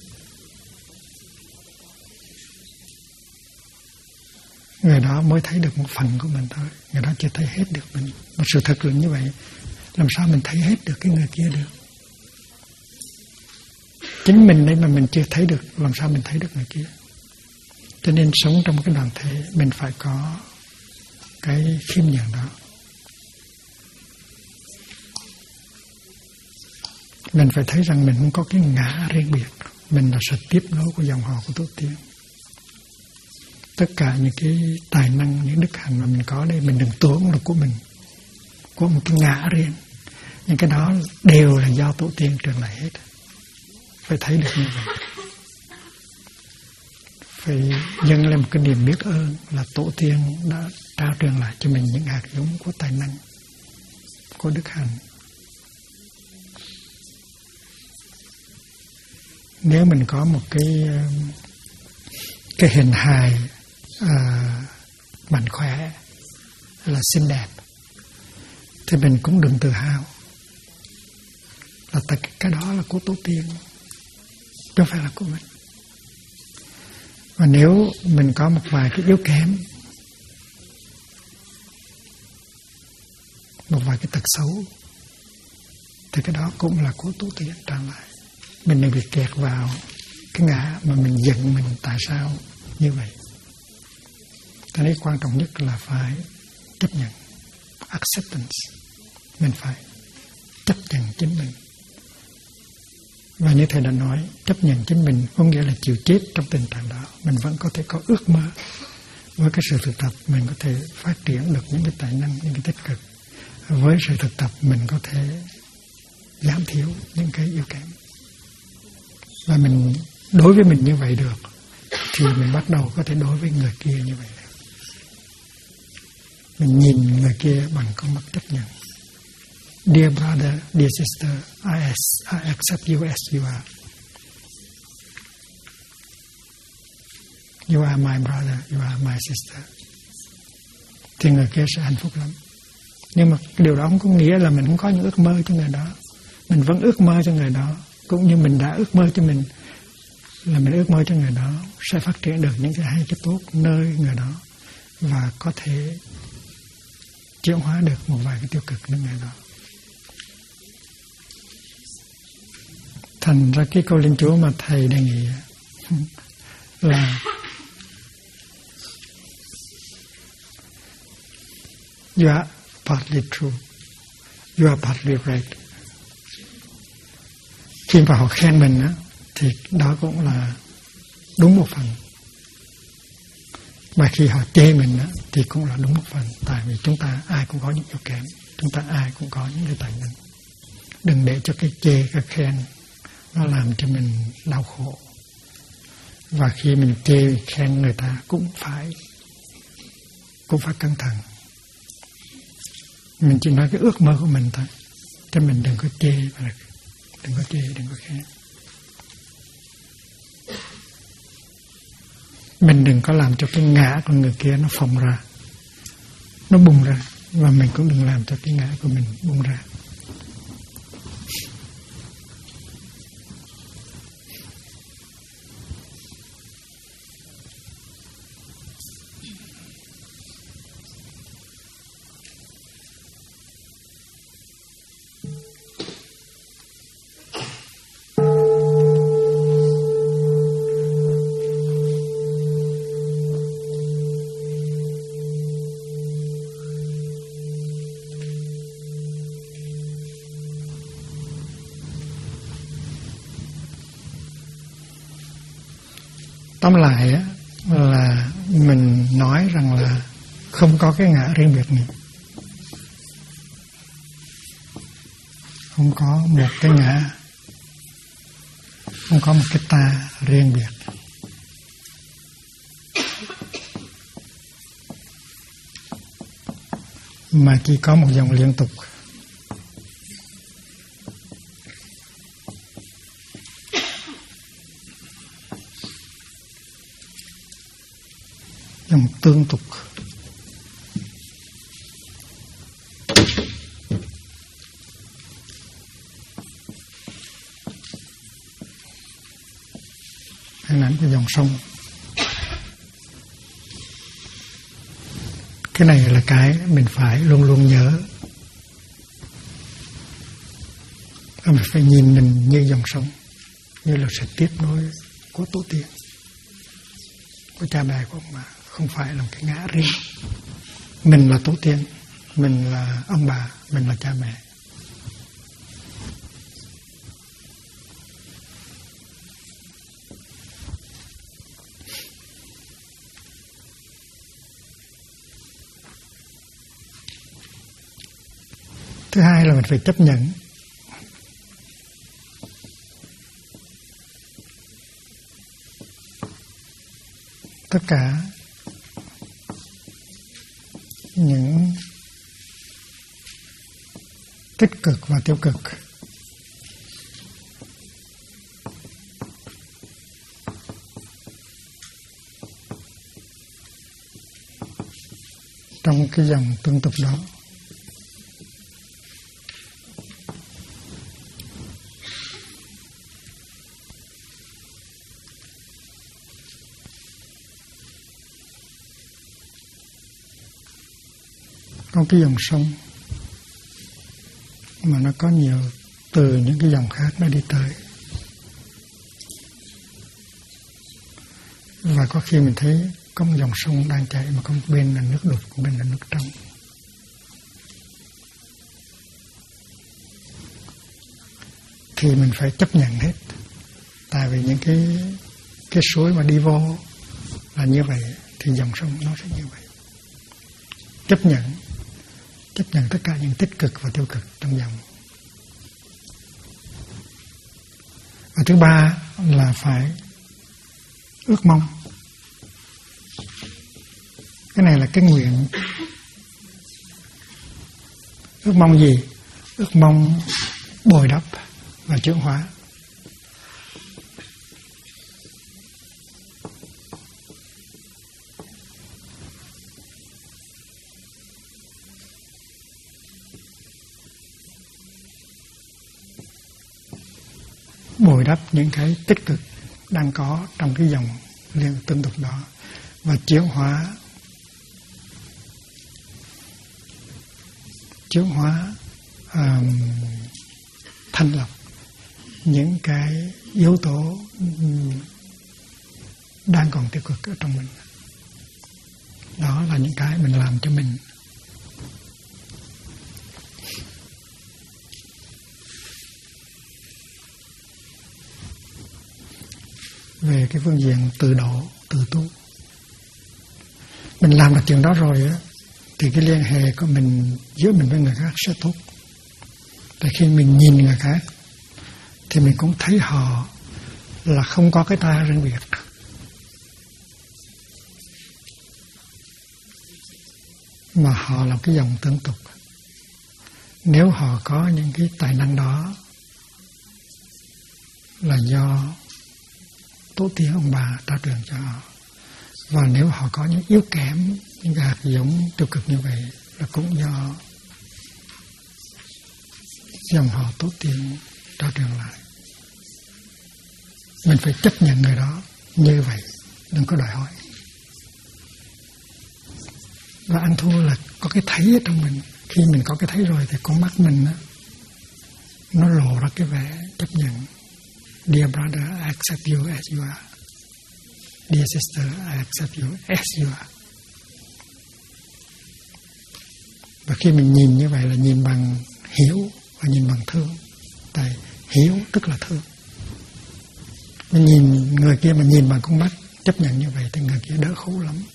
Người đó mới thấy được một phần của mình thôi, người đó chưa thấy hết được mình. Mà sự thật là như vậy, làm sao mình thấy hết được cái người kia được? Chính mình đấy mà mình chưa thấy được, làm sao mình thấy được người kia? Cho nên sống trong một cái đoàn thể, mình phải có cái khiêm nhường đó. Mình phải thấy rằng mình không có cái ngã riêng biệt, mình là sự tiếp nối của dòng họ của tổ tiên. Tất cả những cái tài năng, những đức hạnh mà mình có đây, mình đừng tưởng là của mình, của một cái ngã riêng. Những cái đó đều là do tổ tiên truyền lại hết. Phải thấy được như vậy. Phải dâng lên một cái niềm biết ơn là tổ tiên đã trao truyền lại cho mình những hạt giống của tài năng, của đức hạnh. nếu mình có một cái hình hài mạnh khỏe là xinh đẹp thì mình cũng đừng tự hào là tất cả cái đó là của tổ tiên, chứ không phải là của mình. Và nếu mình có một vài cái yếu kém, một vài cái tật xấu, thì cái đó cũng là của tổ tiên trả lại. Mình đừng bị kẹt vào cái ngã mà mình giận mình tại sao như vậy. Cho nên quan trọng nhất là phải chấp nhận, acceptance. Mình phải chấp nhận chính mình. Và như thầy đã nói, chấp nhận chính mình có nghĩa là chịu chết trong tình trạng đó. Mình vẫn có thể có ước mơ. Với cái sự thực tập mình có thể phát triển được những cái tài năng, những cái tích cực. Với sự thực tập mình có thể giảm thiểu những cái yếu kém. Và mình đối với mình như vậy được thì mình bắt đầu có thể đối với người kia như vậy được. Mình nhìn người kia bằng con mắt chấp nhận. Dear brother, dear sister, I accept you as you are. You are my brother, you are my sister. Thì người kia sẽ hạnh phúc lắm. Nhưng mà điều đó không có nghĩa là mình không có những ước mơ cho người đó. Mình vẫn ước mơ cho người đó. Cũng như mình đã ước mơ cho mình, là mình ước mơ cho người đó sẽ phát triển được những cái hay, cái tốt nơi người đó, và có thể chuyển hóa được một vài cái tiêu cực nơi người đó. Thành ra cái câu linh Chúa mà thầy đề nghị là you are partly true, you are partly right. Khi mà họ khen mình á, thì đó cũng là đúng một phần. Mà khi họ chê mình á, thì cũng là đúng một phần. Tại vì chúng ta ai cũng có những yếu kém, chúng ta ai cũng có những cái tài năng. Đừng để cho cái chê, cái khen nó làm cho mình đau khổ. Và khi mình chê, khen người ta cũng phải cẩn thận. Mình chỉ nói cái ước mơ của mình thôi, chứ mình đừng có chê, đừng có khen. Mình đừng có làm cho cái ngã của người kia nó phồng ra, nó bùng ra, và mình cũng đừng làm cho cái ngã của mình bùng ra. Tóm lại á, là mình nói rằng là không có cái ngã riêng biệt này, không có một cái ngã, không có một cái ta riêng biệt. Mà chỉ có một dòng liên tục. Dòng tương tục. Hình ảnh của dòng sông. Cái này là cái mình phải luôn luôn nhớ. Mình phải nhìn mình như dòng sông, như là sự tiếp nối của tổ tiên, của cha mẹ của ông bà, không phải là một cái ngã riêng. Mình là tổ tiên, mình là ông bà, mình là cha mẹ. Thứ hai là mình phải chấp nhận tất cả những tích cực và tiêu cực trong cái dòng tương tục đó. Có cái dòng sông mà nó có nhiều từ những cái dòng khác nó đi tới. Và có khi mình thấy có một dòng sông đang chảy mà có một bên là nước đục, một bên là nước trong. Thì mình phải chấp nhận hết. Tại vì những cái suối mà đi vô là như vậy thì dòng sông nó sẽ như vậy. Chấp nhận tất cả những tích cực và tiêu cực trong dòng. Và thứ ba là phải ước mong. Cái này là cái nguyện. Ước mong gì? Ước mong bồi đắp và chuyển hóa. Bồi đắp những cái tích cực đang có trong cái dòng liên tương tục đó và chuyển hóa thanh lọc những cái yếu tố đang còn tiêu cực ở trong mình. Đó là những cái mình làm cho mình. Về cái phương diện tự độ, tự tu, mình làm được chuyện đó rồi á, thì cái liên hệ của mình giữa mình với người khác sẽ tốt. Tại khi mình nhìn người khác thì mình cũng thấy họ là không có cái ta riêng biệt. Mà họ là cái dòng tương tục. Nếu họ có những cái tài năng đó là do tổ tiên ông bà trao truyền cho họ. Và nếu họ có những yếu kém, những hạt giống tiêu cực như vậy là cũng do dòng họ tổ tiên trao truyền lại. Mình phải chấp nhận người đó như vậy, đừng có đòi hỏi. Và ăn thua là có cái thấy ở trong mình. Khi mình có cái thấy rồi thì con mắt mình đó, nó lộ ra cái vẻ chấp nhận. Dear brother, I accept you as you are. Dear sister, I accept you as you are. Và khi mình nhìn như vậy là nhìn bằng hiểu và nhìn bằng thương. Tại hiểu tức là thương. Mình nhìn người kia mà nhìn bằng con mắt chấp nhận như vậy thì người kia đỡ khổ lắm.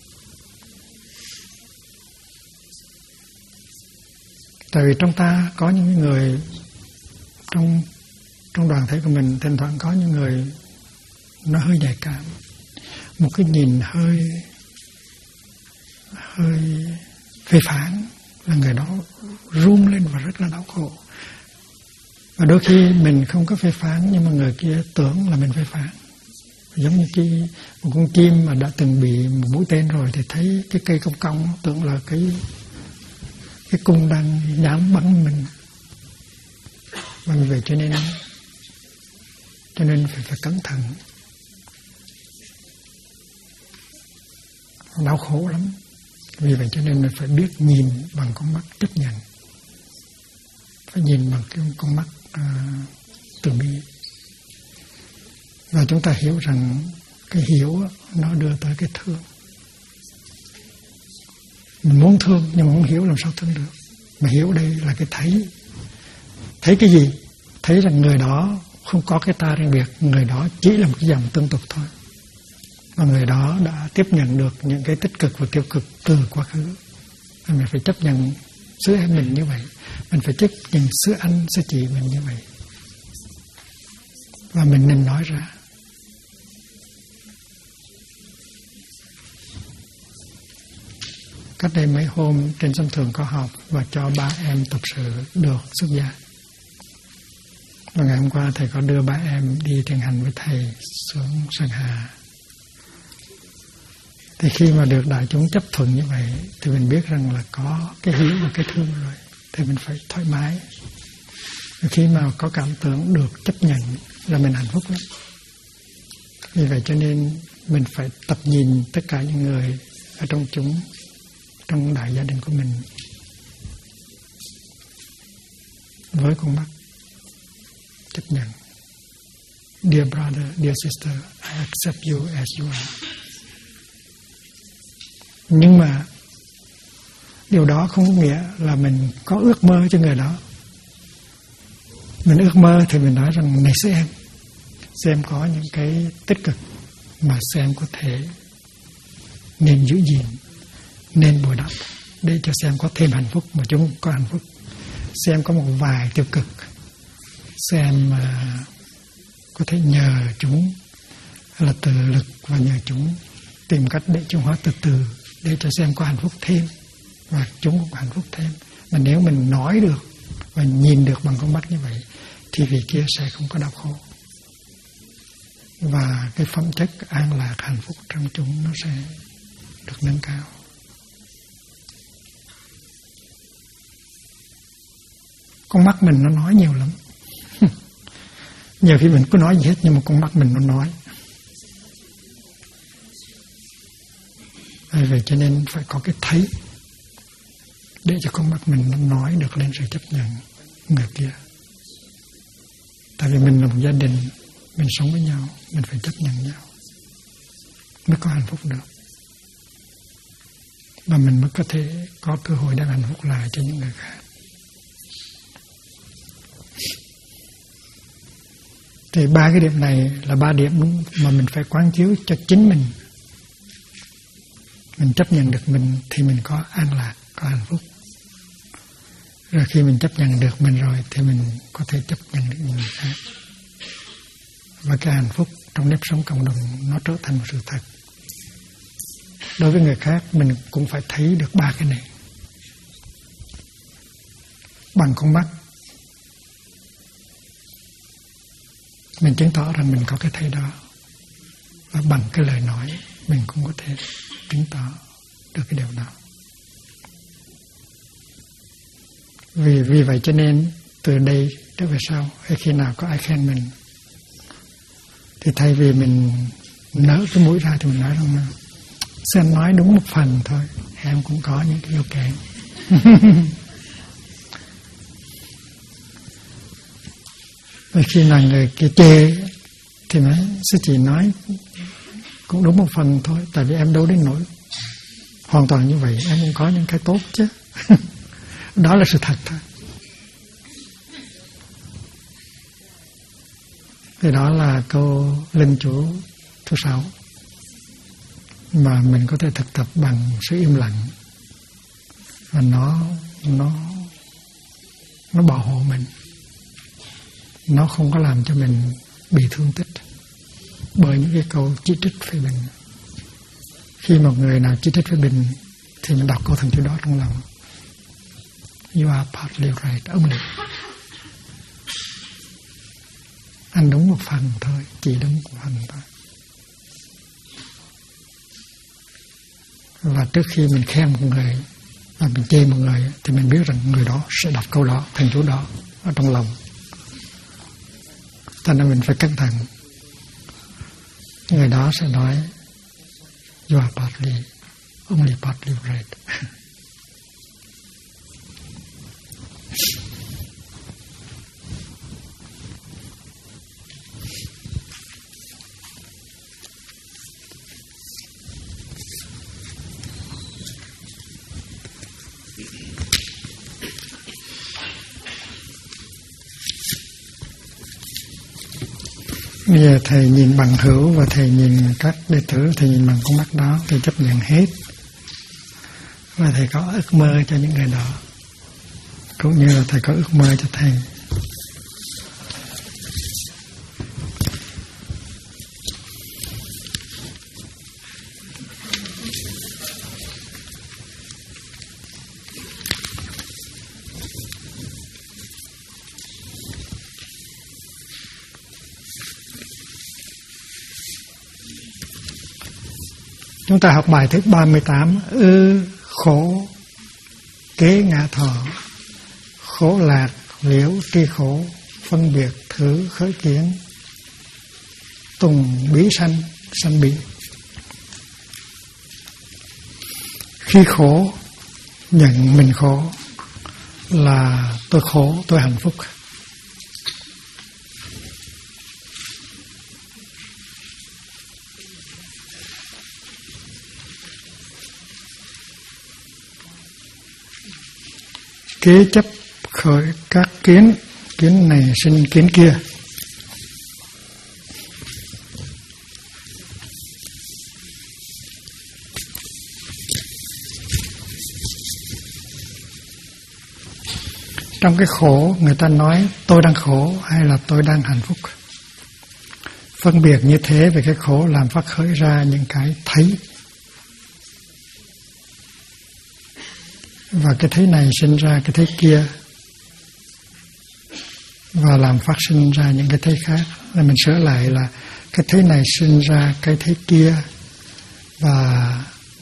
Tại vì trong ta có những người trong đoàn thể của mình thỉnh thoảng có những người nó hơi nhạy cảm, một cái nhìn hơi phê phán là người đó run lên và rất là đau khổ. Và đôi khi mình không có phê phán nhưng mà người kia tưởng là mình phê phán. Giống như một con chim mà đã từng bị một mũi tên rồi thì thấy cái cây cong cong tưởng là cái cung đang nhắm bắn mình. Và vì vậy cho nên phải cẩn thận. Đau khổ lắm. Vì vậy cho nên mình phải biết nhìn bằng con mắt chấp nhận. Phải nhìn bằng cái con mắt từ bi. Và chúng ta hiểu rằng cái hiểu nó đưa tới cái thương. Mình muốn thương nhưng mà không hiểu làm sao thương được. Mà hiểu đây là cái thấy. Thấy cái gì? Thấy rằng người đó không có cái ta riêng biệt. Người đó chỉ là một cái dòng tương tục thôi. Và người đó đã tiếp nhận được những cái tích cực và tiêu cực từ quá khứ. Và mình phải chấp nhận sứ em mình như vậy. Mình phải chấp nhận sứ anh, sứ chị mình như vậy. Và mình nên nói ra. Cách đây mấy hôm trên sân thượng có họp và cho 3 em tập sự được xuất gia. Và ngày hôm qua thầy có đưa 3 em đi thiền hành với thầy xuống Sơn Hà. Thì khi mà được đại chúng chấp thuận như vậy thì mình biết rằng là có cái hiếu và cái thương rồi, thì mình phải thoải mái. Khi mà có cảm tưởng được chấp nhận là mình hạnh phúc lắm. Vì vậy cho nên mình phải tập nhìn tất cả những người ở trong chúng, trong đại gia đình của mình với con mắt chấp nhận. Dear brother, dear sister, I accept you as you are. Nhưng mà điều đó không có nghĩa là mình có ước mơ cho người đó. Mình ước mơ thì mình nói rằng này xem có những cái tích cực mà xem có thể nên giữ gìn, nên bồi đắp để cho xem có thêm hạnh phúc mà chúng có hạnh phúc. Xem có một vài tiêu cực, xem có thể nhờ chúng là tự lực và nhờ chúng tìm cách để chúng hóa từ từ để cho xem có hạnh phúc thêm và chúng cũng hạnh phúc thêm. Mà nếu mình nói được và nhìn được bằng con mắt như vậy thì vị kia sẽ không có đau khổ, và cái phẩm chất an lạc hạnh phúc trong chúng nó sẽ được nâng cao. Con mắt mình nó nói nhiều lắm. Nhiều khi mình cứ nói gì hết nhưng mà con mắt mình nó nói. Vậy cho nên phải có cái thấy để cho con mắt mình nó nói được lên sự chấp nhận người kia. Tại vì mình là một gia đình, mình sống với nhau, mình phải chấp nhận nhau mới có hạnh phúc được. Và mình mới có thể có cơ hội đem hạnh phúc lại cho những người khác. Thì ba cái điểm này là ba điểm mà mình phải quán chiếu cho chính mình. Mình chấp nhận được mình thì mình có an lạc, có hạnh phúc. Rồi khi mình chấp nhận được mình rồi thì mình có thể chấp nhận được những người khác. Và cái hạnh phúc trong nếp sống cộng đồng nó trở thành một sự thật. Đối với người khác mình cũng phải thấy được ba cái này. Bằng con mắt mình chứng tỏ rằng mình có cái thấy đó. Và bằng cái lời nói mình cũng có thể chứng tỏ được cái điều đó. Vì vậy cho nên từ đây trở về sau, hay khi nào có ai khen mình thì thay vì mình nở cái mũi ra thì mình nói rằng xem nói đúng một phần thôi, em cũng có những cái yếu kém. Và khi nào người kia chê thì nói sư chị nói cũng đúng một phần thôi, tại vì em đâu đến nỗi hoàn toàn như vậy, em cũng có những cái tốt chứ. Đó là sự thật thôi. Thì đó là câu linh chủ thứ 6 mà mình có thể thực tập bằng sự im lặng, và nó bảo hộ mình, nó không có làm cho mình bị thương tích bởi những cái câu chỉ trích phê bình. Khi một người nào chỉ trích phê bình thì mình đọc câu thần chú đó trong lòng: You are partly right, only. Anh đúng một phần thôi, chỉ đúng một phần thôi. Và trước khi mình khen một người và mình chê một người thì mình biết rằng người đó sẽ đọc câu đó, thần chú đó ở trong lòng. Cho nên mình phải cẩn thận. Người đó sẽ nói You are partly, only partly right. Bây giờ thầy nhìn bằng hữu và thầy nhìn các đệ tử, thầy nhìn bằng con mắt đó, thầy chấp nhận hết. Và thầy có ước mơ cho những người đó, cũng như là thầy có ước mơ cho thầy. Chúng ta học bài thứ 38. Khổ kế ngã thọ, khổ lạc liễu tri khổ, phân biệt thử khởi kiến, tùng bí sanh, sanh bí. Khi khổ, nhận mình khổ là tôi khổ, tôi hạnh phúc. Kế chấp khởi các kiến, kiến này sinh kiến kia. Trong cái khổ người ta nói tôi đang khổ hay là tôi đang hạnh phúc. Phân biệt như thế về cái khổ làm phát khởi ra những cái thấy. Và cái thấy này sinh ra cái thấy kia, và làm phát sinh ra những cái thấy khác. Là mình sửa lại là cái thấy này sinh ra cái thấy kia, và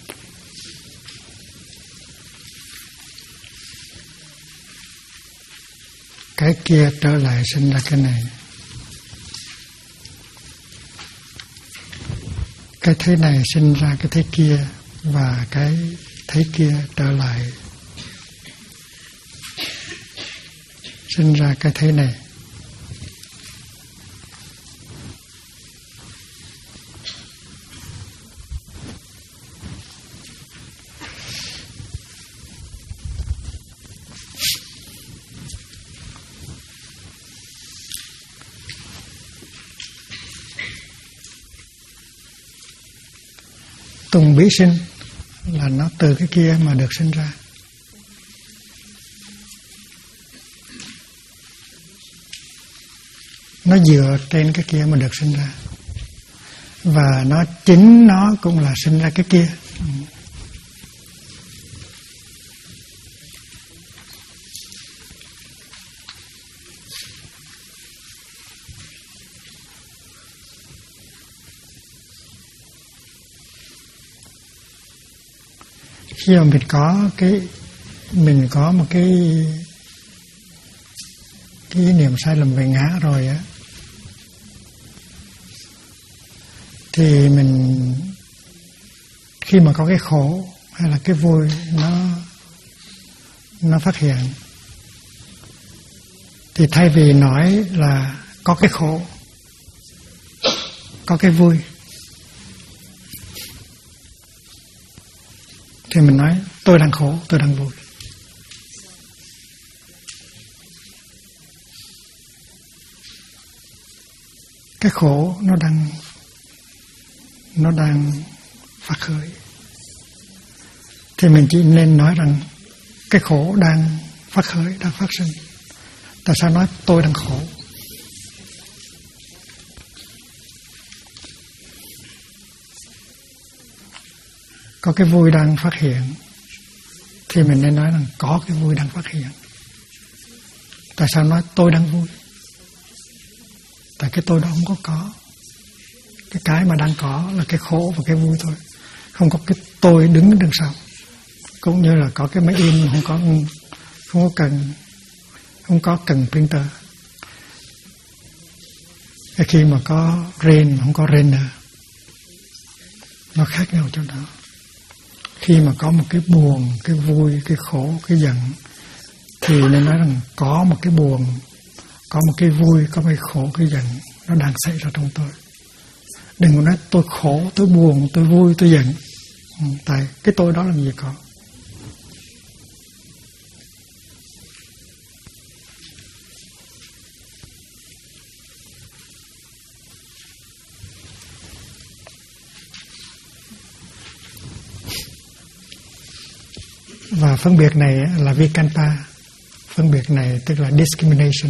cái kia trở lại sinh ra cái này. Cái thấy này sinh ra cái thấy kia, và cái thấy kia trở lại sinh ra cái thấy này. Tùng bí sinh là nó từ cái kia mà được sinh ra. Nó dựa trên cái kia mà được sinh ra, và nó chính nó cũng là sinh ra cái kia. Khi mà mình có một cái ý niệm sai lầm về ngã rồi á, thì mình khi mà có cái khổ hay là cái vui nó phát hiện, thì thay vì nói là có cái khổ, có cái vui, thì mình nói tôi đang khổ, tôi đang vui. Cái khổ nó đang phát khởi, thì mình chỉ nên nói rằng cái khổ đang phát khởi, đang phát sinh. Tại sao nói tôi đang khổ? Có cái vui đang phát hiện, thì mình nên nói rằng có cái vui đang phát hiện. Tại sao nói tôi đang vui? Tại cái tôi đó không có. Cái mà đang có là cái khổ và cái vui thôi. Không có cái tôi đứng đằng sau. Cũng như là có cái máy in không có cần printer. Cái khi mà có rain mà không có rainer, nó khác nhau chỗ đó. Khi mà có một cái buồn, cái vui, cái khổ, cái giận, thì nên nói rằng có một cái buồn, có một cái vui, có một cái khổ, cái giận nó đang xảy ra trong tôi. Đừng có nói tôi khổ, tôi buồn, tôi vui, tôi giận. Tại cái tôi đó làm gì có. Và phân biệt này là vikalpa. Phân biệt này tức là discrimination,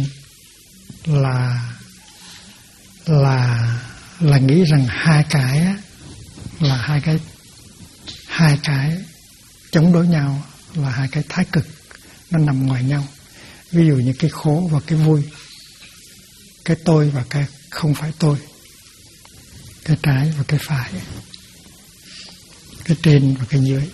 là nghĩ rằng hai cái chống đối nhau, là hai cái thái cực, nó nằm ngoài nhau. Ví dụ như cái khổ và cái vui, cái tôi và cái không phải tôi, cái trái và cái phải. cái trên và cái dưới.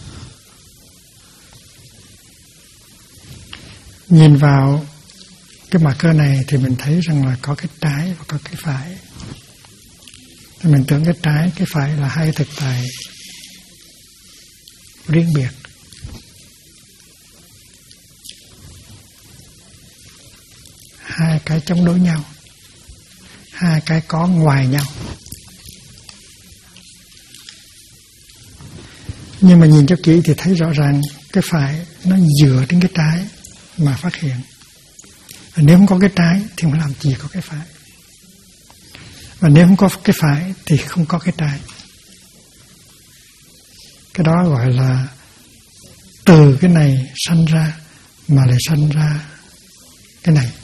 Nhìn vào cái marker này thì mình thấy rằng là có cái trái và có cái phải. Thì mình tưởng cái trái, cái phải là hai thực tại riêng biệt. Hai cái chống đối nhau, hai cái có ngoài nhau. Nhưng mà nhìn cho kỹ thì thấy rõ ràng cái phải nó dựa trên cái trái mà phát hiện. Và nếu không có cái trái thì không làm gì có cái phải. Và nếu không có cái phải thì không có cái trái. Cái đó gọi là từ cái này sanh ra mà lại sanh ra cái này.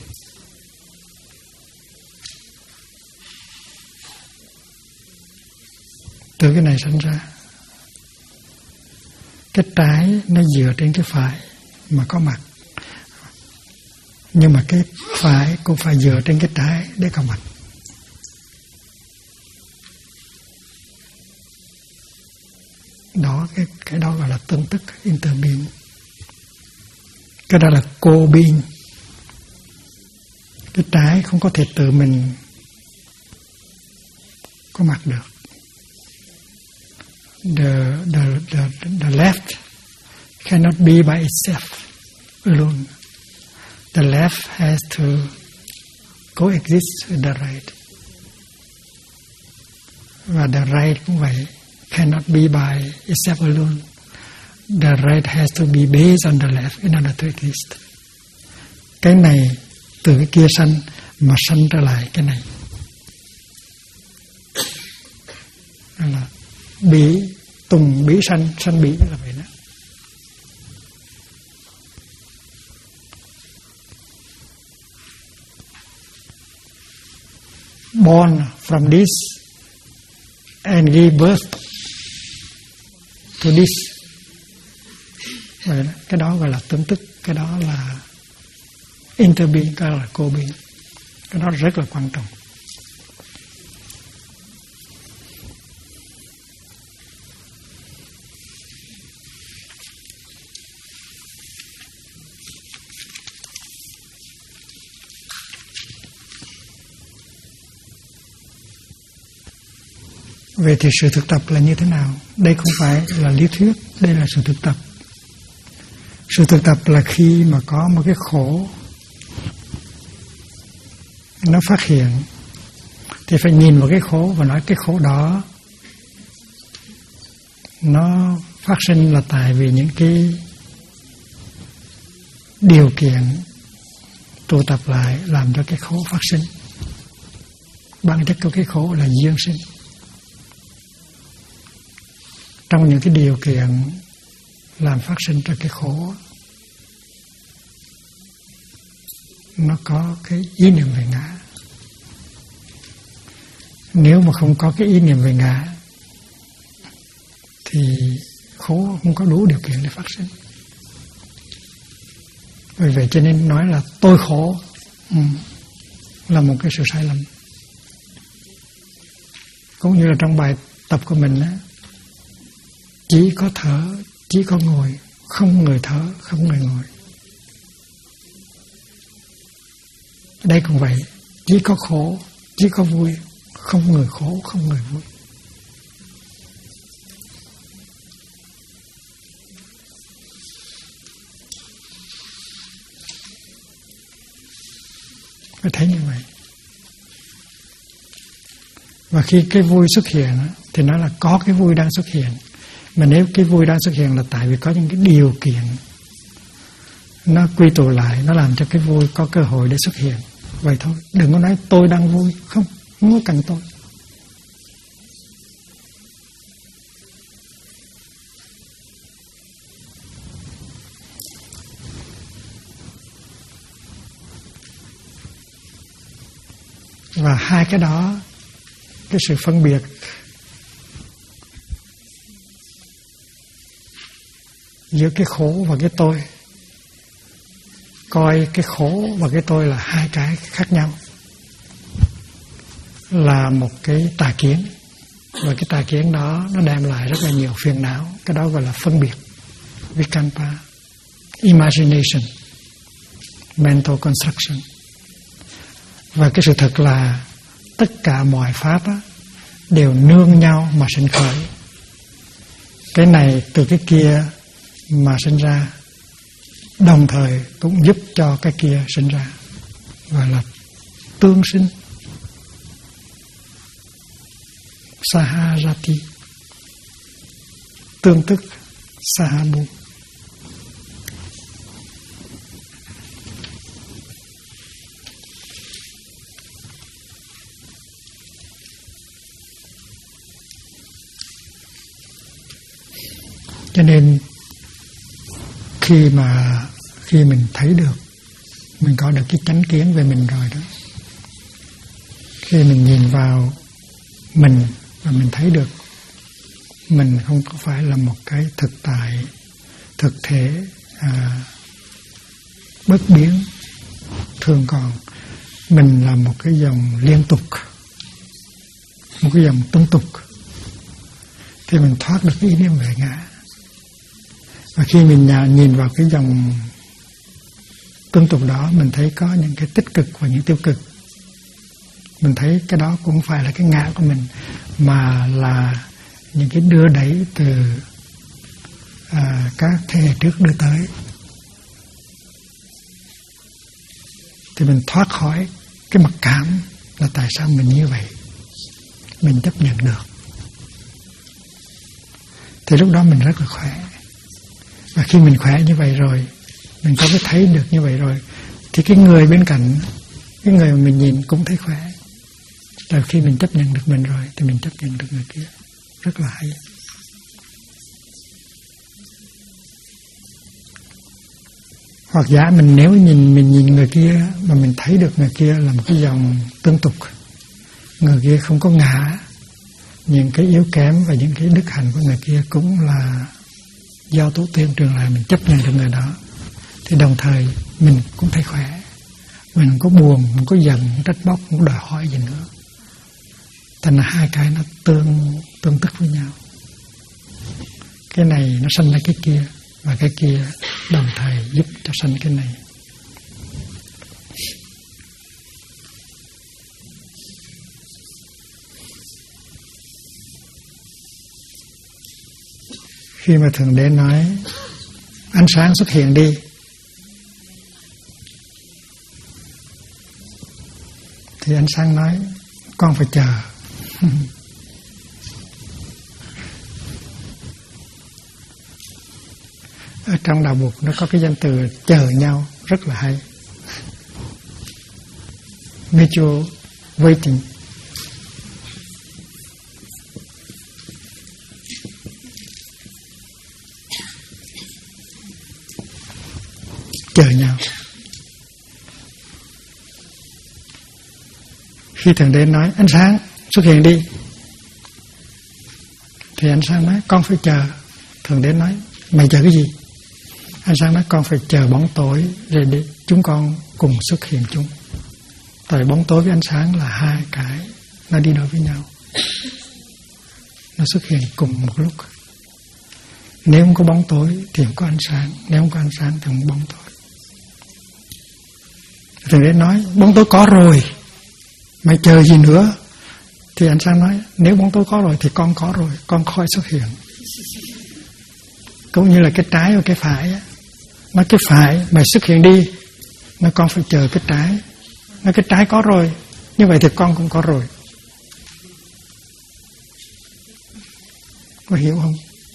Từ cái này sanh ra. Cái trái nó dựa trên cái phải mà có mặt. Nhưng mà cái phải cũng phải dựa trên cái trái để có mặt. Đó, cái đó gọi là tương tức, interbeing. Cái đó là co-being. Cái trái không có thể tự mình có mặt được. The left cannot be by itself alone. The left has to coexist with the right. Và the right cũng vậy, cannot be by itself alone. The right has to be based on the left in order to exist. Cái này từ cái kia sanh mà sanh trở lại cái này. Đó là bỉ tùng bỉ sanh, sanh bỉ là vậy đó. Born from this and give birth to this. Vậy đó. Cái đó gọi là tương tức, cái đó là interbeing, cái đó là co-being. Cái đó rất là quan trọng. Vậy thì sự thực tập là như thế nào? Đây không phải là lý thuyết, đây là sự thực tập. Sự thực tập là khi mà có một cái khổ nó phát hiện thì phải nhìn vào cái khổ và nói cái khổ đó nó phát sinh là tại vì những cái điều kiện tụ tập lại làm cho cái khổ phát sinh. Bản chất của cái khổ là duyên sinh. Trong những cái điều kiện làm phát sinh ra cái khổ, nó có cái ý niệm về ngã. Nếu mà không có cái ý niệm về ngã thì khổ không có đủ điều kiện để phát sinh. Vì vậy cho nên nói là tôi khổ là một cái sự sai lầm. Cũng như là trong bài tập của mình á, chỉ có thở, chỉ có ngồi, không người thở, không người ngồi. Đây cũng vậy, chỉ có khổ, chỉ có vui, không người khổ, không người vui. Phải thấy như vậy. Và khi cái vui xuất hiện thì nó là có cái vui đang xuất hiện. Mà nếu cái vui đang xuất hiện là tại vì có những cái điều kiện nó quy tụ lại, nó làm cho cái vui có cơ hội để xuất hiện. Vậy thôi, đừng có nói tôi đang vui. Không có cần tôi. Và hai cái đó, cái sự phân biệt giữa cái khổ và cái tôi, coi cái khổ và cái tôi là hai cái khác nhau, là một cái tà kiến. Và cái tà kiến đó nó đem lại rất là nhiều phiền não. Cái đó gọi là phân biệt, vikalpa, imagination, mental construction. Và cái sự thật là tất cả mọi pháp á, đều nương nhau mà sinh khởi. Cái này từ cái kia mà sinh ra, đồng thời cũng giúp cho cái kia sinh ra, gọi là tương sinh, saharati, tương tức, sahabu. Cho nên khi mình thấy được, mình có được cái chánh kiến về mình rồi đó, khi mình nhìn vào mình và mình thấy được mình không có phải là một cái thực thể bất biến thường còn, mình là một cái dòng liên tục, một cái dòng tương tục, thì mình thoát được cái ý niệm về ngã. Và khi mình nhìn vào cái dòng tương tục đó, mình thấy có những cái tích cực và những tiêu cực. Mình thấy cái đó cũng không phải là cái ngã của mình, mà là những cái đưa đẩy từ các thế hệ trước đưa tới. Thì mình thoát khỏi cái mặc cảm là tại sao mình như vậy, mình chấp nhận được. Thì lúc đó mình rất là khỏe. Và khi mình khỏe như vậy rồi, mình có cái thấy được như vậy rồi, thì cái người bên cạnh, cái người mà mình nhìn cũng thấy khỏe. Rồi khi mình chấp nhận được mình rồi, thì mình chấp nhận được người kia. Rất là hay. Hoặc giả nếu mình nhìn người kia mà mình thấy được người kia là một cái dòng tương tục, người kia không có ngã, những cái yếu kém và những cái đức hạnh của người kia cũng là do tổ tiên truyền lại, mình chấp nhận được người đó, thì đồng thời mình cũng thấy khỏe. Mình không có buồn, không có giận, không trách móc, không đòi hỏi gì nữa. Thành là hai cái nó tương tức với nhau. Cái này nó sanh ra cái kia, và cái kia đồng thời giúp cho sanh cái này. Khi mà Thượng Đế nói ánh sáng xuất hiện đi, thì ánh sáng nói con phải chờ. Ở trong đạo Bụt nó có cái danh từ chờ nhau rất là hay. Mutual waiting. Chờ nhau. Khi Thượng Đế nói ánh sáng xuất hiện đi, thì ánh sáng nói con phải chờ. Thượng Đế nói mày chờ cái gì? Ánh sáng nói con phải chờ bóng tối rồi để chúng con cùng xuất hiện chung. Tại bóng tối với ánh sáng là hai cái nó đi đôi với nhau, nó xuất hiện cùng một lúc. Nếu không có bóng tối thì không có ánh sáng, nếu không có ánh sáng thì không có bóng tối. Thượng Đế nói bóng tối có rồi, mày chờ gì nữa? Thì ánh sáng nói nếu bóng tối có rồi thì con có rồi, con khỏi xuất hiện. Cũng như là cái trái và cái phải á. Nói cái phải mày xuất hiện đi, nói con phải chờ cái trái. Nói cái trái có rồi, như vậy thì con cũng có rồi. Có hiểu không?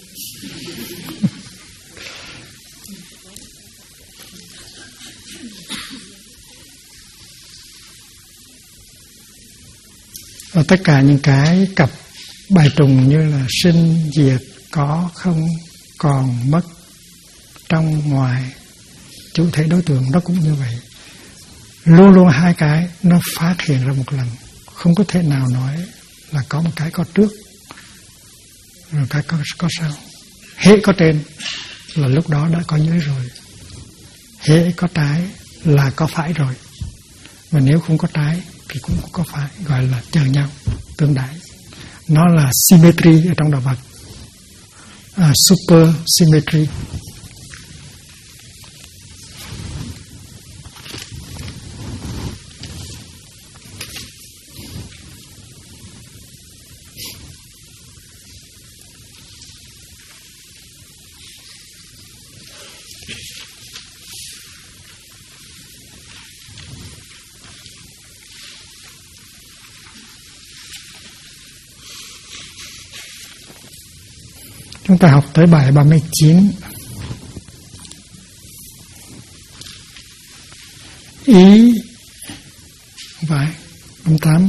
Và tất cả những cái cặp bài trùng như là sinh, diệt, có, không, còn, mất, trong, ngoài, chủ thể, đối tượng, nó cũng như vậy. Luôn luôn hai cái nó phát hiện ra một lần. Không có thể nào nói là có một cái có trước rồi cái có sau. Hễ có trên là lúc đó đã có dưới rồi. Hễ có trái là có phải rồi. Và nếu không có trái thì cũng có phải, gọi là chờ nhau, tương đại. Nó là symmetry ở trong đạo Phật, super symmetry. Chúng ta học tới bài 39. Ý, không phải, 58.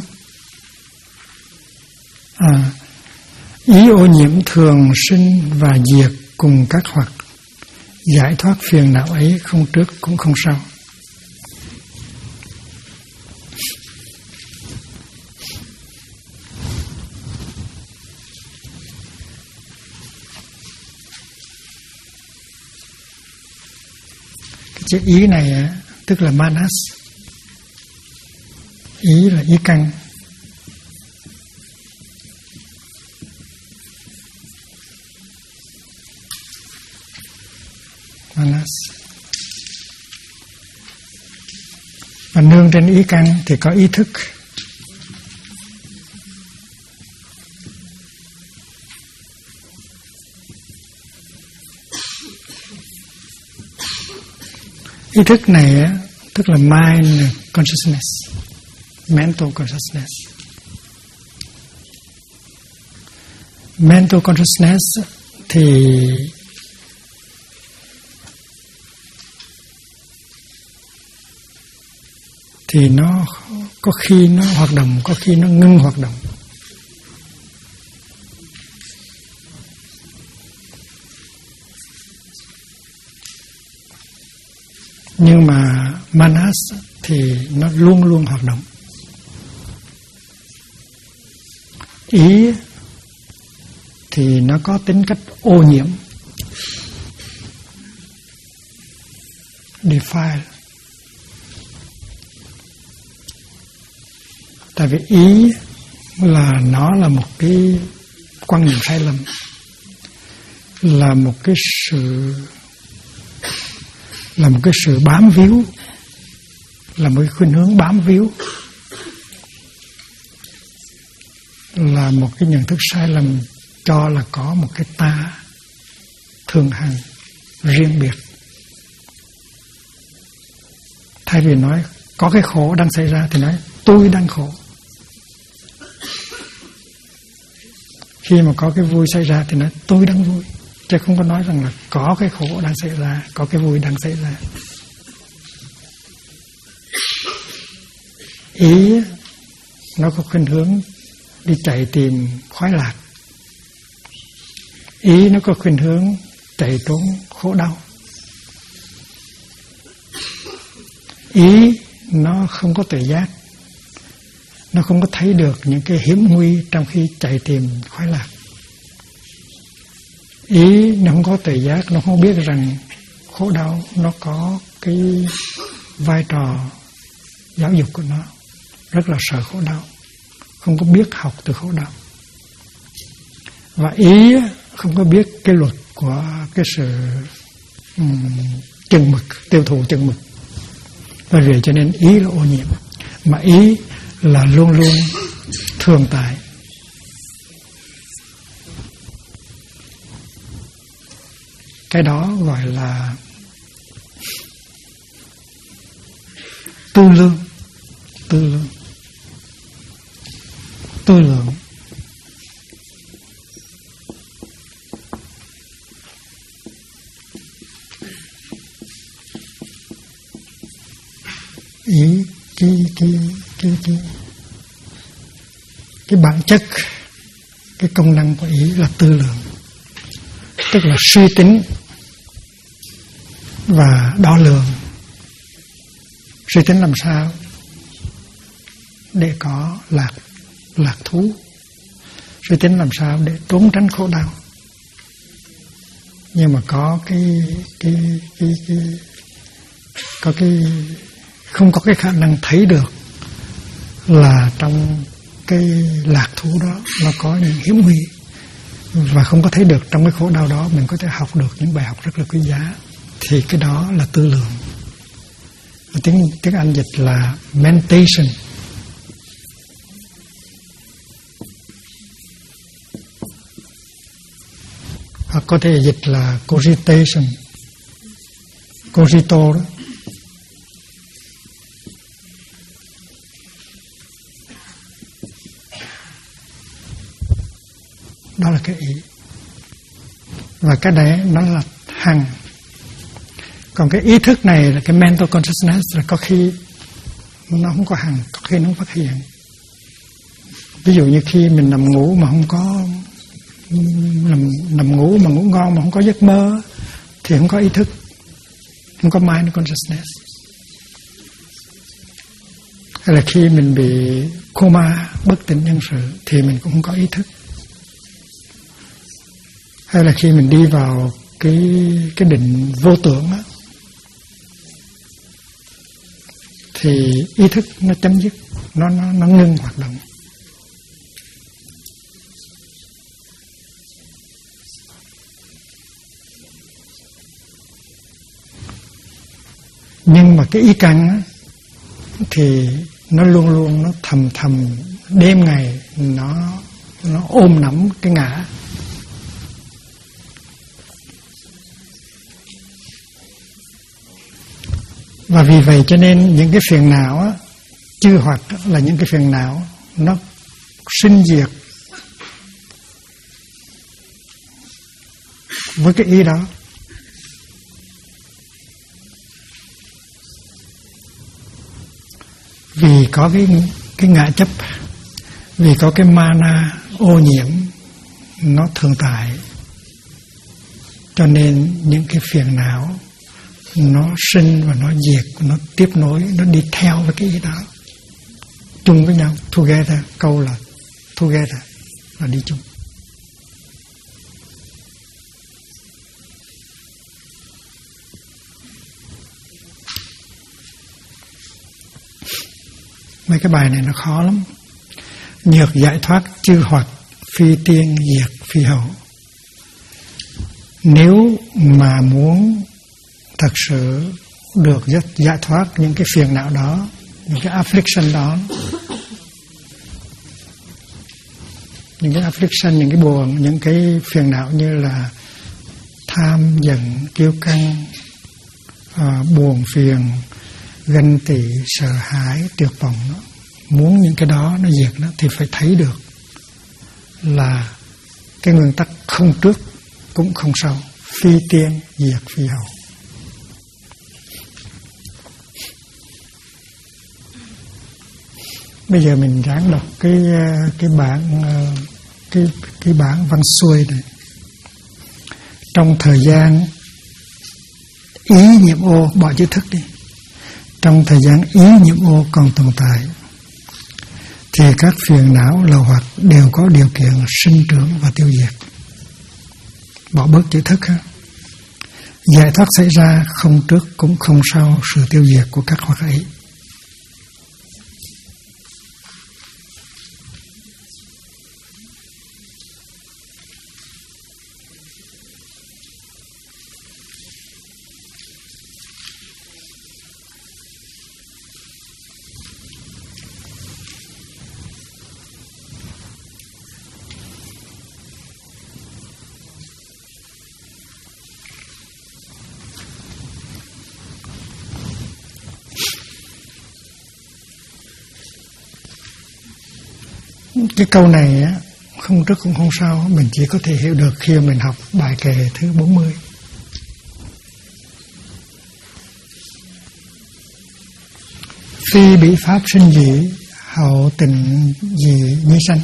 Ý ô nhiễm thường sinh và diệt cùng các hoặc, giải thoát phiền não ấy không trước cũng không sau. Chữ ý này tức là manas. Ý là ý căn. Manas. Và nương trên ý căn thì có ý thức. Ý thức này tức là mind consciousness, mental consciousness. Mental consciousness thì nó có khi nó hoạt động, có khi nó ngưng hoạt động. Nhưng mà manas thì nó luôn luôn hoạt động. Ý thì nó có tính cách ô nhiễm, defile. Tại vì ý là nó là một cái quan niệm sai lầm, là một cái sự bám víu, là một cái khuynh hướng bám víu, là một cái nhận thức sai lầm cho là có một cái ta thường hằng riêng biệt. Thay vì nói có cái khổ đang xảy ra thì nói tôi đang khổ. Khi mà có cái vui xảy ra thì nói tôi đang vui, chứ không có nói rằng là có cái khổ đang xảy ra, có cái vui đang xảy ra. Ý nó có khuynh hướng đi chạy tìm khoái lạc. Ý nó có khuynh hướng chạy trốn khổ đau. Ý nó không có tự giác, nó không có thấy được những cái hiểm nguy trong khi chạy tìm khoái lạc. Ý nó không có tự giác, nó không biết rằng khổ đau nó có cái vai trò giáo dục của nó, rất là sợ khổ đau, không có biết học từ khổ đau. Và ý không có biết cái luật của cái sự chừng mực, tiêu thụ chừng mực. Và vì cho nên ý là ô nhiễm, mà ý là luôn luôn thường tại. Cái đó gọi là tư lương. Ý cái bản chất, cái công năng của ý là tư lượng, tức là suy tính và đo lường. Suy tính làm sao để có lạc thú, suy tính làm sao để trốn tránh khổ đau. Nhưng mà có không có cái khả năng thấy được là trong cái lạc thú đó nó có những hiểm nguy, và không có thấy được trong cái khổ đau đó mình có thể học được những bài học rất là quý giá, thì cái đó là tư lượng. Tiếng Anh dịch là mentation. Hoặc có thể dịch là cogitation, cogito đó. Đó là cái ý. Và cái đấy nó là hằng. Còn cái ý thức này là cái mental consciousness, là có khi nó không có hằng, có khi nó không phát hiện. Ví dụ như khi mình nằm ngủ mà không có nằm ngủ mà ngủ ngon mà không có giấc mơ thì không có ý thức, không có mind consciousness. Hay là khi mình bị coma, bất tỉnh nhân sự thì mình cũng không có ý thức. Hay là khi mình đi vào cái định vô tưởng á, thì ý thức nó chấm dứt, nó ngưng hoạt động. Nhưng mà cái ý căn á, thì nó luôn luôn nó thầm đêm ngày nó ôm nắm cái ngã. Và vì vậy cho nên những cái phiền não á, chư hoặc là những cái phiền não nó sinh diệt với cái ý đó. Vì có cái ngã chấp, vì có cái mana ô nhiễm nó thường tại, cho nên những cái phiền não nó sinh và nó diệt, nó tiếp nối, nó đi theo với cái ý đó, chung với nhau, together. Câu là together là đi chung. Mấy cái bài này nó khó lắm. Nhược giải thoát chư hoặc, phi tiên diệt phi hậu. Nếu mà muốn thật sự được giải thoát những cái phiền não đó, những cái affliction đó, những cái affliction, những cái buồn, những cái phiền não như là tham, giận, kiêu căng, buồn phiền, ganh tị, sợ hãi, tuyệt vọng đó. Muốn những cái đó nó diệt đó, thì phải thấy được là cái nguyên tắc không trước cũng không sau, phi tiên diệt phi hậu. Bây giờ mình ráng đọc cái bản văn xuôi này. Trong thời gian ý nhiễm ô, bỏ chữ thức đi. Trong thời gian ý nhiễm ô còn tồn tại, thì các phiền não lậu hoặc đều có điều kiện sinh trưởng và tiêu diệt. Bỏ bớt chữ thức ha. Giải thoát xảy ra không trước cũng không sau sự tiêu diệt của các hoặc ấy. Cái câu này á, không trước cũng không sau, mình chỉ có thể hiểu được khi mình học bài kệ thứ 40. Phi bị pháp sinh dị, hậu tình dị nhi sanh.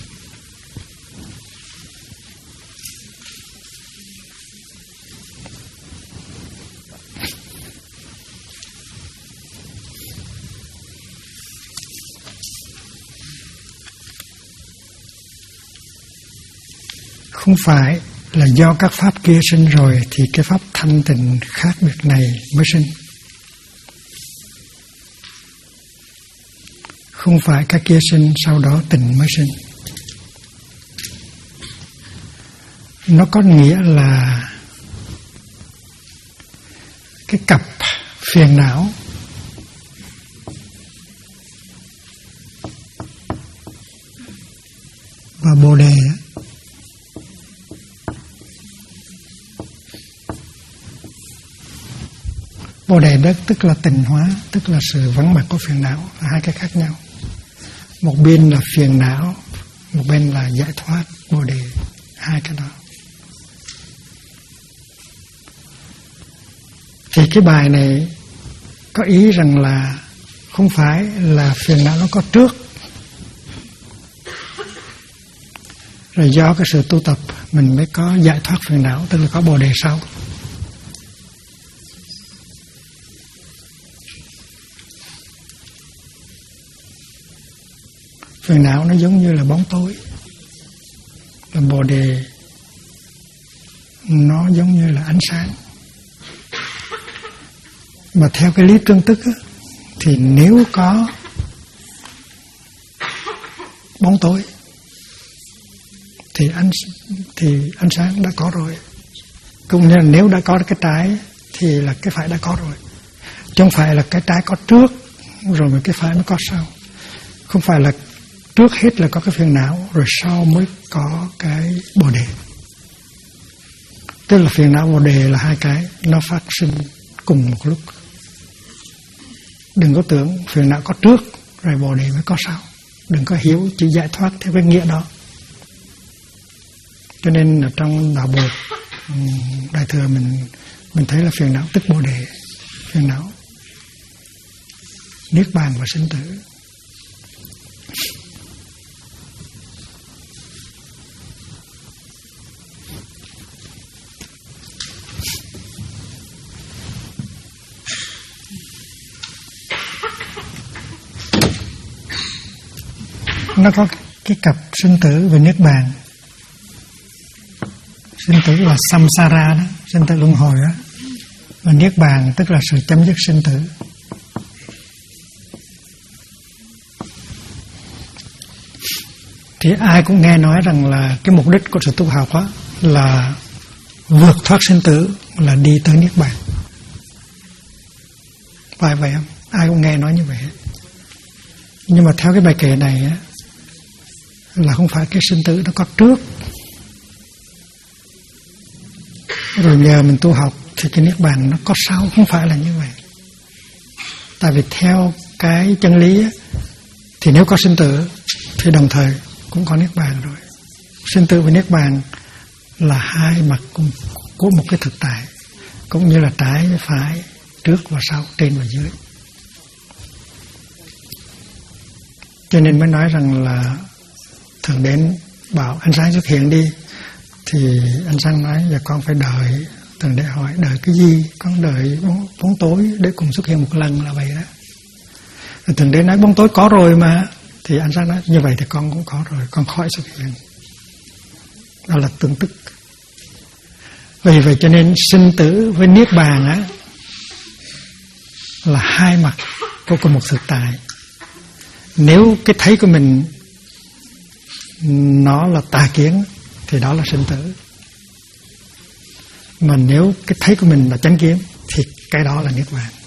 Không phải là do các pháp kia sinh rồi thì cái pháp thanh tịnh khác biệt này mới sinh. không phải cái kia sinh sau đó tình mới sinh. Nó có nghĩa là cái cặp phiền não và bồ đề. Bồ đề đất tức là tịnh hóa, tức là sự vắng mặt của phiền não, là hai cái khác nhau. Một bên là phiền não, một bên là giải thoát, bồ đề, hai cái đó. Thì cái bài này có ý rằng là không phải là phiền não nó có trước, rồi do cái sự tu tập mình mới có giải thoát phiền não, tức là có bồ đề sau. Phiền não nó giống như là bóng tối, là bồ đề nó giống như là ánh sáng. Mà theo cái lý tương tức á, thì nếu có bóng tối thì ánh sáng đã có rồi. Cũng như là nếu đã có cái trái thì là cái phải đã có rồi. Chứ không phải là cái trái có trước rồi mà cái phải mới có sau. Không phải là trước hết là có cái phiền não rồi sau mới có cái bồ đề. Tức là phiền não bồ đề là hai cái nó phát sinh cùng một lúc. Đừng có tưởng phiền não có trước rồi bồ đề mới có sau. Đừng có hiểu chữ giải thoát theo cái nghĩa đó. Cho nên ở trong đạo Bụt, Đại Thừa mình thấy là phiền não tức bồ đề, phiền não niết bàn và sinh tử. Nó có cái cặp sinh tử và niết bàn. Sinh tử là samsara đó, sinh tử luân hồi đó. Và niết bàn tức là sự chấm dứt sinh tử. Thì ai cũng nghe nói rằng là cái mục đích của sự tu học đó là vượt thoát sinh tử, là đi tới niết bàn. Phải vậy không? Ai cũng nghe nói như vậy. Nhưng mà theo cái bài kệ này á, là không phải cái sinh tử nó có trước rồi nhờ mình tu học thì cái niết bàn nó có sau, không phải là như vậy. Tại vì theo cái chân lý á, thì nếu có sinh tử thì đồng thời cũng có niết bàn rồi. Sinh tử và niết bàn là hai mặt của một cái thực tại, cũng như là trái với phải, trước và sau, trên và dưới. Cho nên mới nói rằng là Thượng Đế bảo ánh sáng xuất hiện đi, thì ánh sáng nói giờ con phải đợi. Thượng Đế hỏi đợi cái gì? Con đợi bóng tối để cùng xuất hiện một lần, là vậy đó. Rồi Thượng Đế nói bóng tối có rồi mà, thì ánh sáng nói như vậy thì con cũng có rồi, con khỏi xuất hiện. Đó là tương tức. Vì vậy cho nên sinh tử với niết bàn á là hai mặt của một thực tại. Nếu cái thấy của mình nó là tà kiến thì đó là sinh tử. Mà nếu cái thấy của mình là chánh kiến thì cái đó là niết bàn.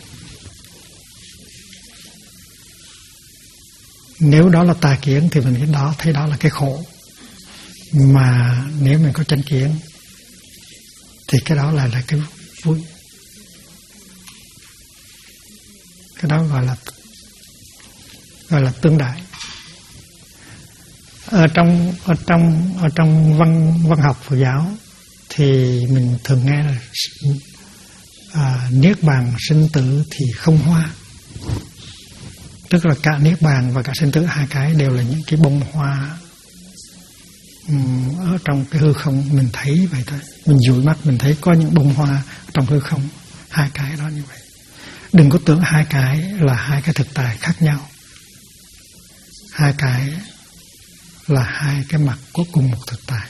Nếu đó là tà kiến thì mình thấy đó là cái khổ. Mà nếu mình có chánh kiến thì cái đó là cái vui. Cái đó gọi là tương đại. Ở trong văn học Phật giáo thì mình thường nghe là niết bàn sinh tử thì không hoa. Tức là cả niết bàn và cả sinh tử, hai cái đều là những cái bông hoa ở trong cái hư không. Mình thấy vậy thôi, mình dụi mắt mình thấy có những bông hoa trong hư không. Hai cái đó như vậy. Đừng có tưởng hai cái là hai cái thực tại khác nhau. Hai cái là hai cái mặt của cùng một thực tại.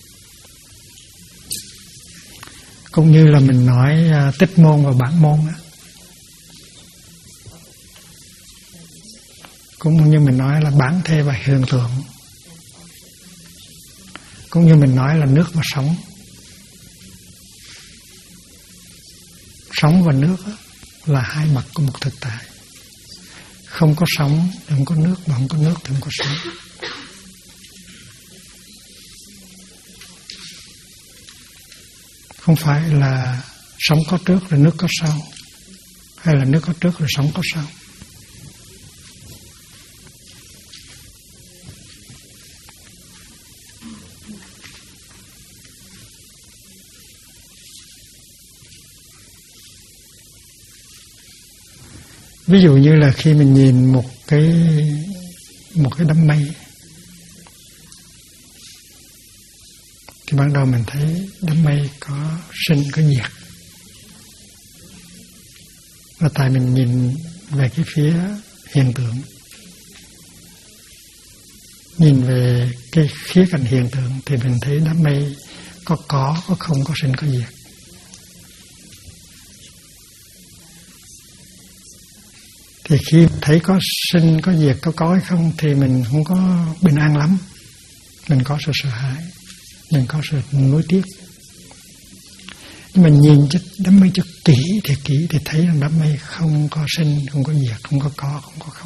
Cũng như là mình nói tích môn và bản môn á. Cũng như mình nói là bản thể và hiện tượng. Cũng như mình nói là nước và sóng. Sóng và nước là hai mặt của một thực tại. Không có sóng thì không có nước, mà không có nước thì không có sóng. Không phải là sóng có trước rồi nước có sau, hay là nước có trước rồi sóng có sau. Ví dụ như là khi mình nhìn một cái đám mây, thì ban đầu mình thấy đám mây có sinh có diệt. Và tại mình nhìn về cái phía hiện tượng, nhìn về cái khía cạnh hiện tượng, thì mình thấy đám mây có không, có sinh có diệt. Thì khi thấy có sinh có diệt, có hay không, thì mình không có bình an lắm. Mình có sự sợ hãi, mình có sự nuối tiếc. Nhưng mà nhìn cho đám mây cho kỹ thì thấy rằng đám mây không có sinh, không có diệt, không có không.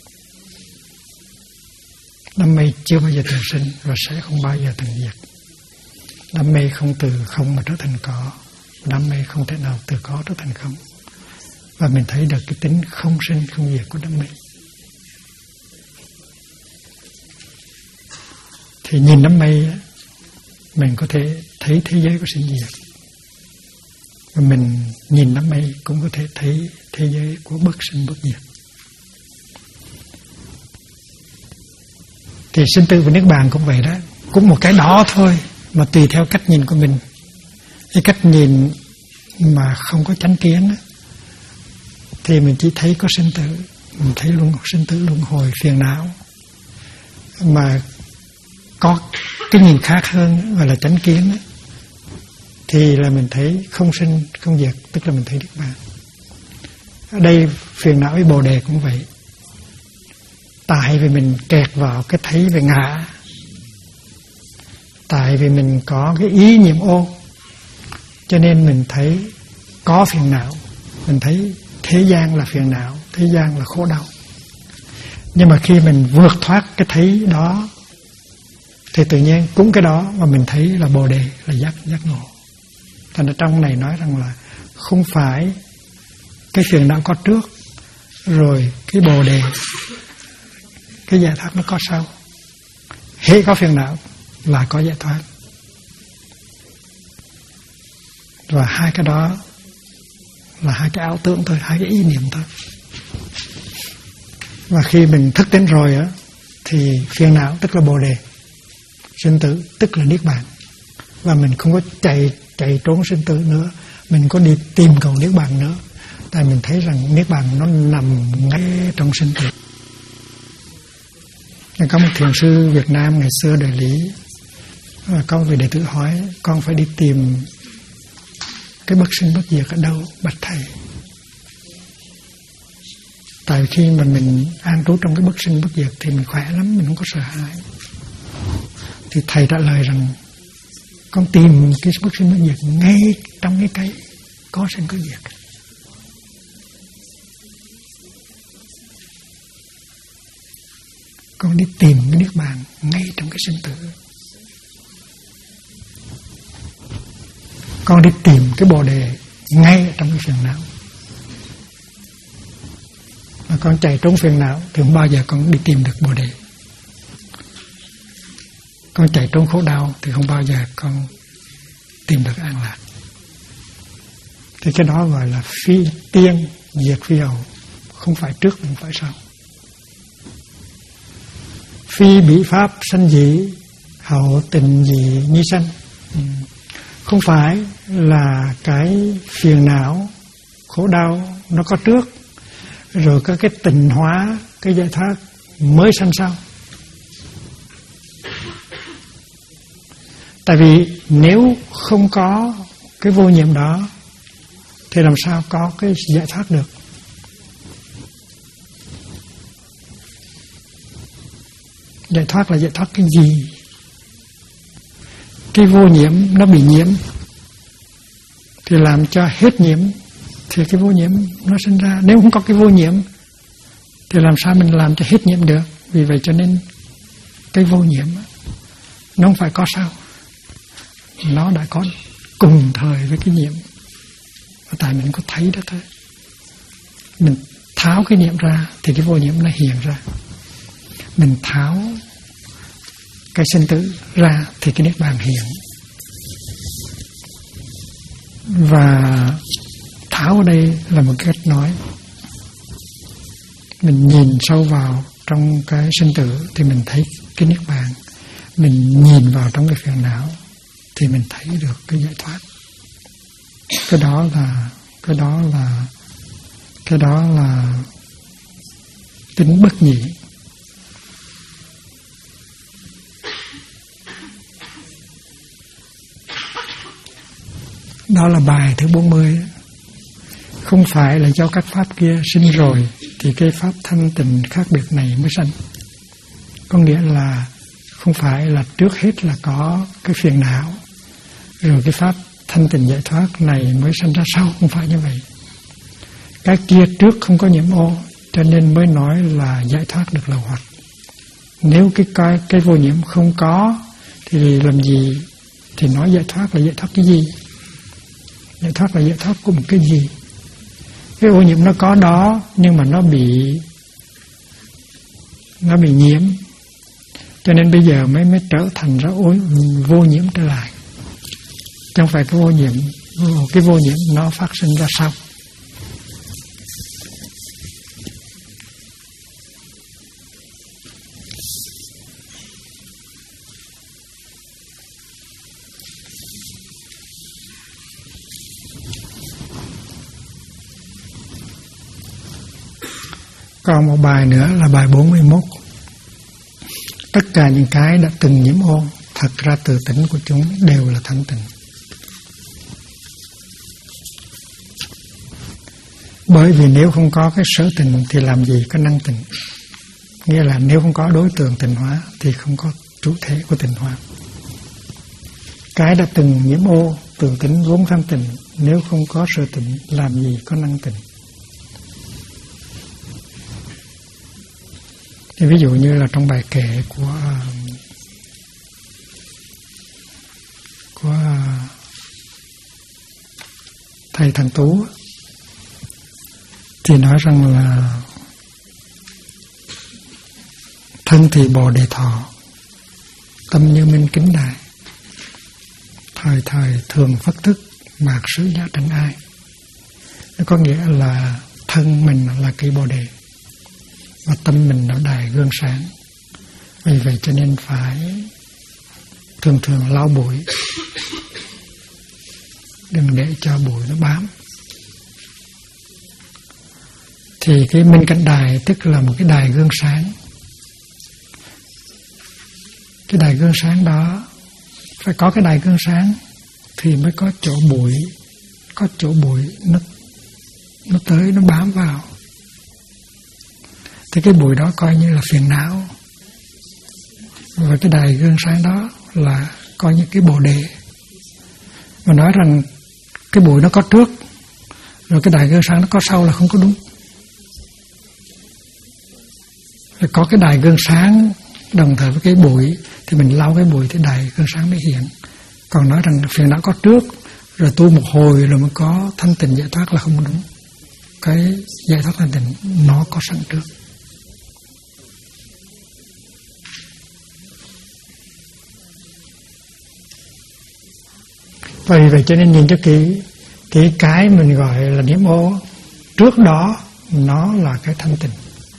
Đám mây chưa bao giờ từng sinh và sẽ không bao giờ từng diệt. Đám mây không từ không mà trở thành có. Đám mây không thể nào từ có trở thành không. Và mình thấy được cái tính không sinh không diệt của đám mây. Thì nhìn đám mây, mình có thể thấy thế giới của sinh diệt. Và mình nhìn đám mây cũng có thể thấy thế giới của bất sinh bất diệt. Thì sinh tử và niết bàn cũng vậy đó. Cũng một cái đó thôi, mà tùy theo cách nhìn của mình. Cái cách nhìn mà không có chánh kiến đó, thì mình chỉ thấy có sinh tử, mình thấy sinh tử luân hồi phiền não. Mà có cái nhìn khác hơn gọi là chánh kiến đó, thì là mình thấy không sinh không diệt, tức là mình thấy niết bàn. Ở đây phiền não với bồ đề cũng vậy. Tại vì mình kẹt vào cái thấy về ngã, tại vì mình có cái ý niệm ô, cho nên mình thấy có phiền não. Mình thấy thế gian là phiền não, thế gian là khổ đau. Nhưng mà khi mình vượt thoát cái thấy đó, thì tự nhiên cũng cái đó mà mình thấy là bồ đề, là giác ngộ. Thành ra trong này nói rằng là không phải cái phiền não có trước, rồi cái bồ đề, cái giải thoát nó có sau. Hễ có phiền não là có giải thoát. Và hai cái đó là hai cái ảo tưởng thôi, hai cái ý niệm thôi. Và khi mình thức tỉnh rồi á, thì phiền não tức là bồ đề, sinh tử tức là niết bàn. Và mình không có chạy trốn sinh tử nữa, mình có đi tìm cầu niết bàn nữa. Tại mình thấy rằng niết bàn nó nằm ngay trong sinh tử. Có một thiền sư Việt Nam ngày xưa đời Lý, có một vị đệ tử hỏi: con phải đi tìm cái bất sinh bất diệt ở đâu bạch thầy? Tại khi mà mình an trú trong cái bất sinh bất diệt thì mình khỏe lắm, mình không có sợ hãi. Thì thầy trả lời rằng con tìm cái bất sinh bất diệt ngay trong cái có sinh có diệt. Con đi tìm cái niết bàn ngay trong cái sinh tử. Con đi tìm cái bồ đề ngay trong cái phiền não. Mà con chạy trốn phiền não thì không bao giờ con đi tìm được bồ đề. Con chạy trốn khổ đau thì không bao giờ con tìm được an lạc. Thì cái đó gọi là phi tiên diệt phi hậu, không phải trước không phải sau. Phi bỉ pháp sanh dị, hậu tình dị nhi sanh. Không phải là cái phiền não khổ đau nó có trước, rồi có cái tịnh hóa, cái giải thoát mới sanh sau. Tại vì nếu không có cái vô nhiệm đó thì làm sao có cái giải thoát được. Giải thoát là giải thoát cái gì? Cái vô nhiễm nó bị nhiễm thì làm cho hết nhiễm, thì cái vô nhiễm nó sinh ra. Nếu không có cái vô nhiễm thì làm sao mình làm cho hết nhiễm được? Vì vậy cho nên cái vô nhiễm nó không phải có sao, nó đã có cùng thời với cái nhiễm. Tại mình có thấy đó thôi. Mình tháo cái niệm ra thì cái vô nhiễm nó hiện ra. Mình tháo cái sinh tử ra thì cái niết bàn hiện. Và tháo ở đây là một cách nói. Mình nhìn sâu vào trong cái sinh tử thì mình thấy cái niết bàn. Mình nhìn vào trong cái phiền não thì mình thấy được cái giải thoát. Cái đó là tính bất nhị. Đó là bài thứ 40. Không phải là do các pháp kia sinh rồi thì cái pháp thanh tịnh khác biệt này mới sanh. Có nghĩa là không phải là trước hết là có cái phiền não rồi cái pháp thanh tịnh giải thoát này mới sanh ra sau. Không phải như vậy. Cái kia trước không có nhiễm ô cho nên mới nói là giải thoát được lậu hoặc. Nếu cái vô nhiễm không có thì làm gì thì nói giải thoát là giải thoát cái gì? Giải thoát là giải thoát của một cái gì? Cái ô nhiễm nó có đó nhưng mà nó bị nhiễm, cho nên bây giờ mới trở thành ra vô nhiễm trở lại. Chứ không phải cái vô nhiễm nó phát sinh ra sau. Còn một bài nữa là bài 41. Tất cả những cái đã từng nhiễm ô, thật ra từ tánh của chúng đều là thanh tịnh. Bởi vì nếu không có cái sở tịnh thì làm gì có năng tịnh. Nghĩa là nếu không có đối tượng tịnh hóa thì không có chủ thể của tịnh hóa. Cái đã từng nhiễm ô, từ tánh vốn thanh tịnh, nếu không có sở tịnh làm gì có năng tịnh. Thì ví dụ như là trong bài kệ của thầy Thành Tú thì nói rằng là thân thì Bồ Đề thọ, tâm như minh kính đại, thời thời thường phất thức, mạc sứ giá trần ai. Nó có nghĩa là thân mình là cây Bồ Đề và tâm mình nó đài gương sáng. Vì vậy cho nên phải thường thường lau bụi, đừng để cho bụi nó bám. Thì cái minh cảnh đài tức là một cái đài gương sáng. Cái đài gương sáng đó, phải có cái đài gương sáng thì mới có chỗ bụi, nó tới, nó bám vào. Thì cái bụi đó coi như là phiền não. Và cái đài gương sáng đó là coi như cái Bồ Đề. Mà nói rằng cái bụi nó có trước, rồi cái đài gương sáng nó có sau là không có đúng. Rồi có cái đài gương sáng đồng thời với cái bụi thì mình lau cái bụi thì đài gương sáng mới hiện. Còn nói rằng phiền não có trước, rồi tu một hồi rồi mới có thanh tịnh giải thoát là không đúng. Cái giải thoát thanh tịnh nó có sẵn trước. Vì vậy cho nên nhìn cho kỹ, cái mình gọi là niệm ô, trước đó nó là cái thanh tịnh.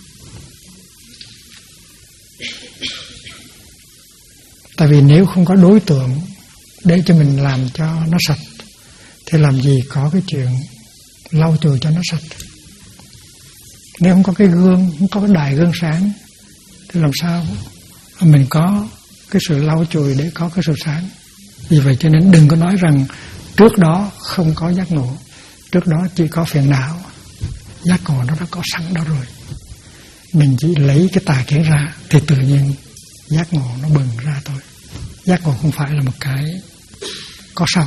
Tại vì nếu không có đối tượng để cho mình làm cho nó sạch thì làm gì có cái chuyện lau chùi cho nó sạch. Nếu không có cái gương, không có cái đài gương sáng thì làm sao mình có cái sự lau chùi để có cái sự sáng. Vì vậy cho nên đừng có nói rằng trước đó không có giác ngộ, trước đó chỉ có phiền não. Giác ngộ nó đã có sẵn đó rồi. Mình chỉ lấy cái tà kiến ra thì tự nhiên giác ngộ nó bừng ra thôi. Giác ngộ không phải là một cái có sau.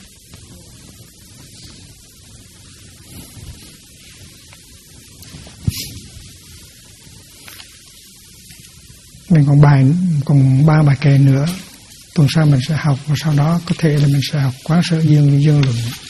Mình còn ba bài kệ nữa. Tuần sau mình sẽ học, và sau đó có thể là mình sẽ học Quán Sở Dương luận.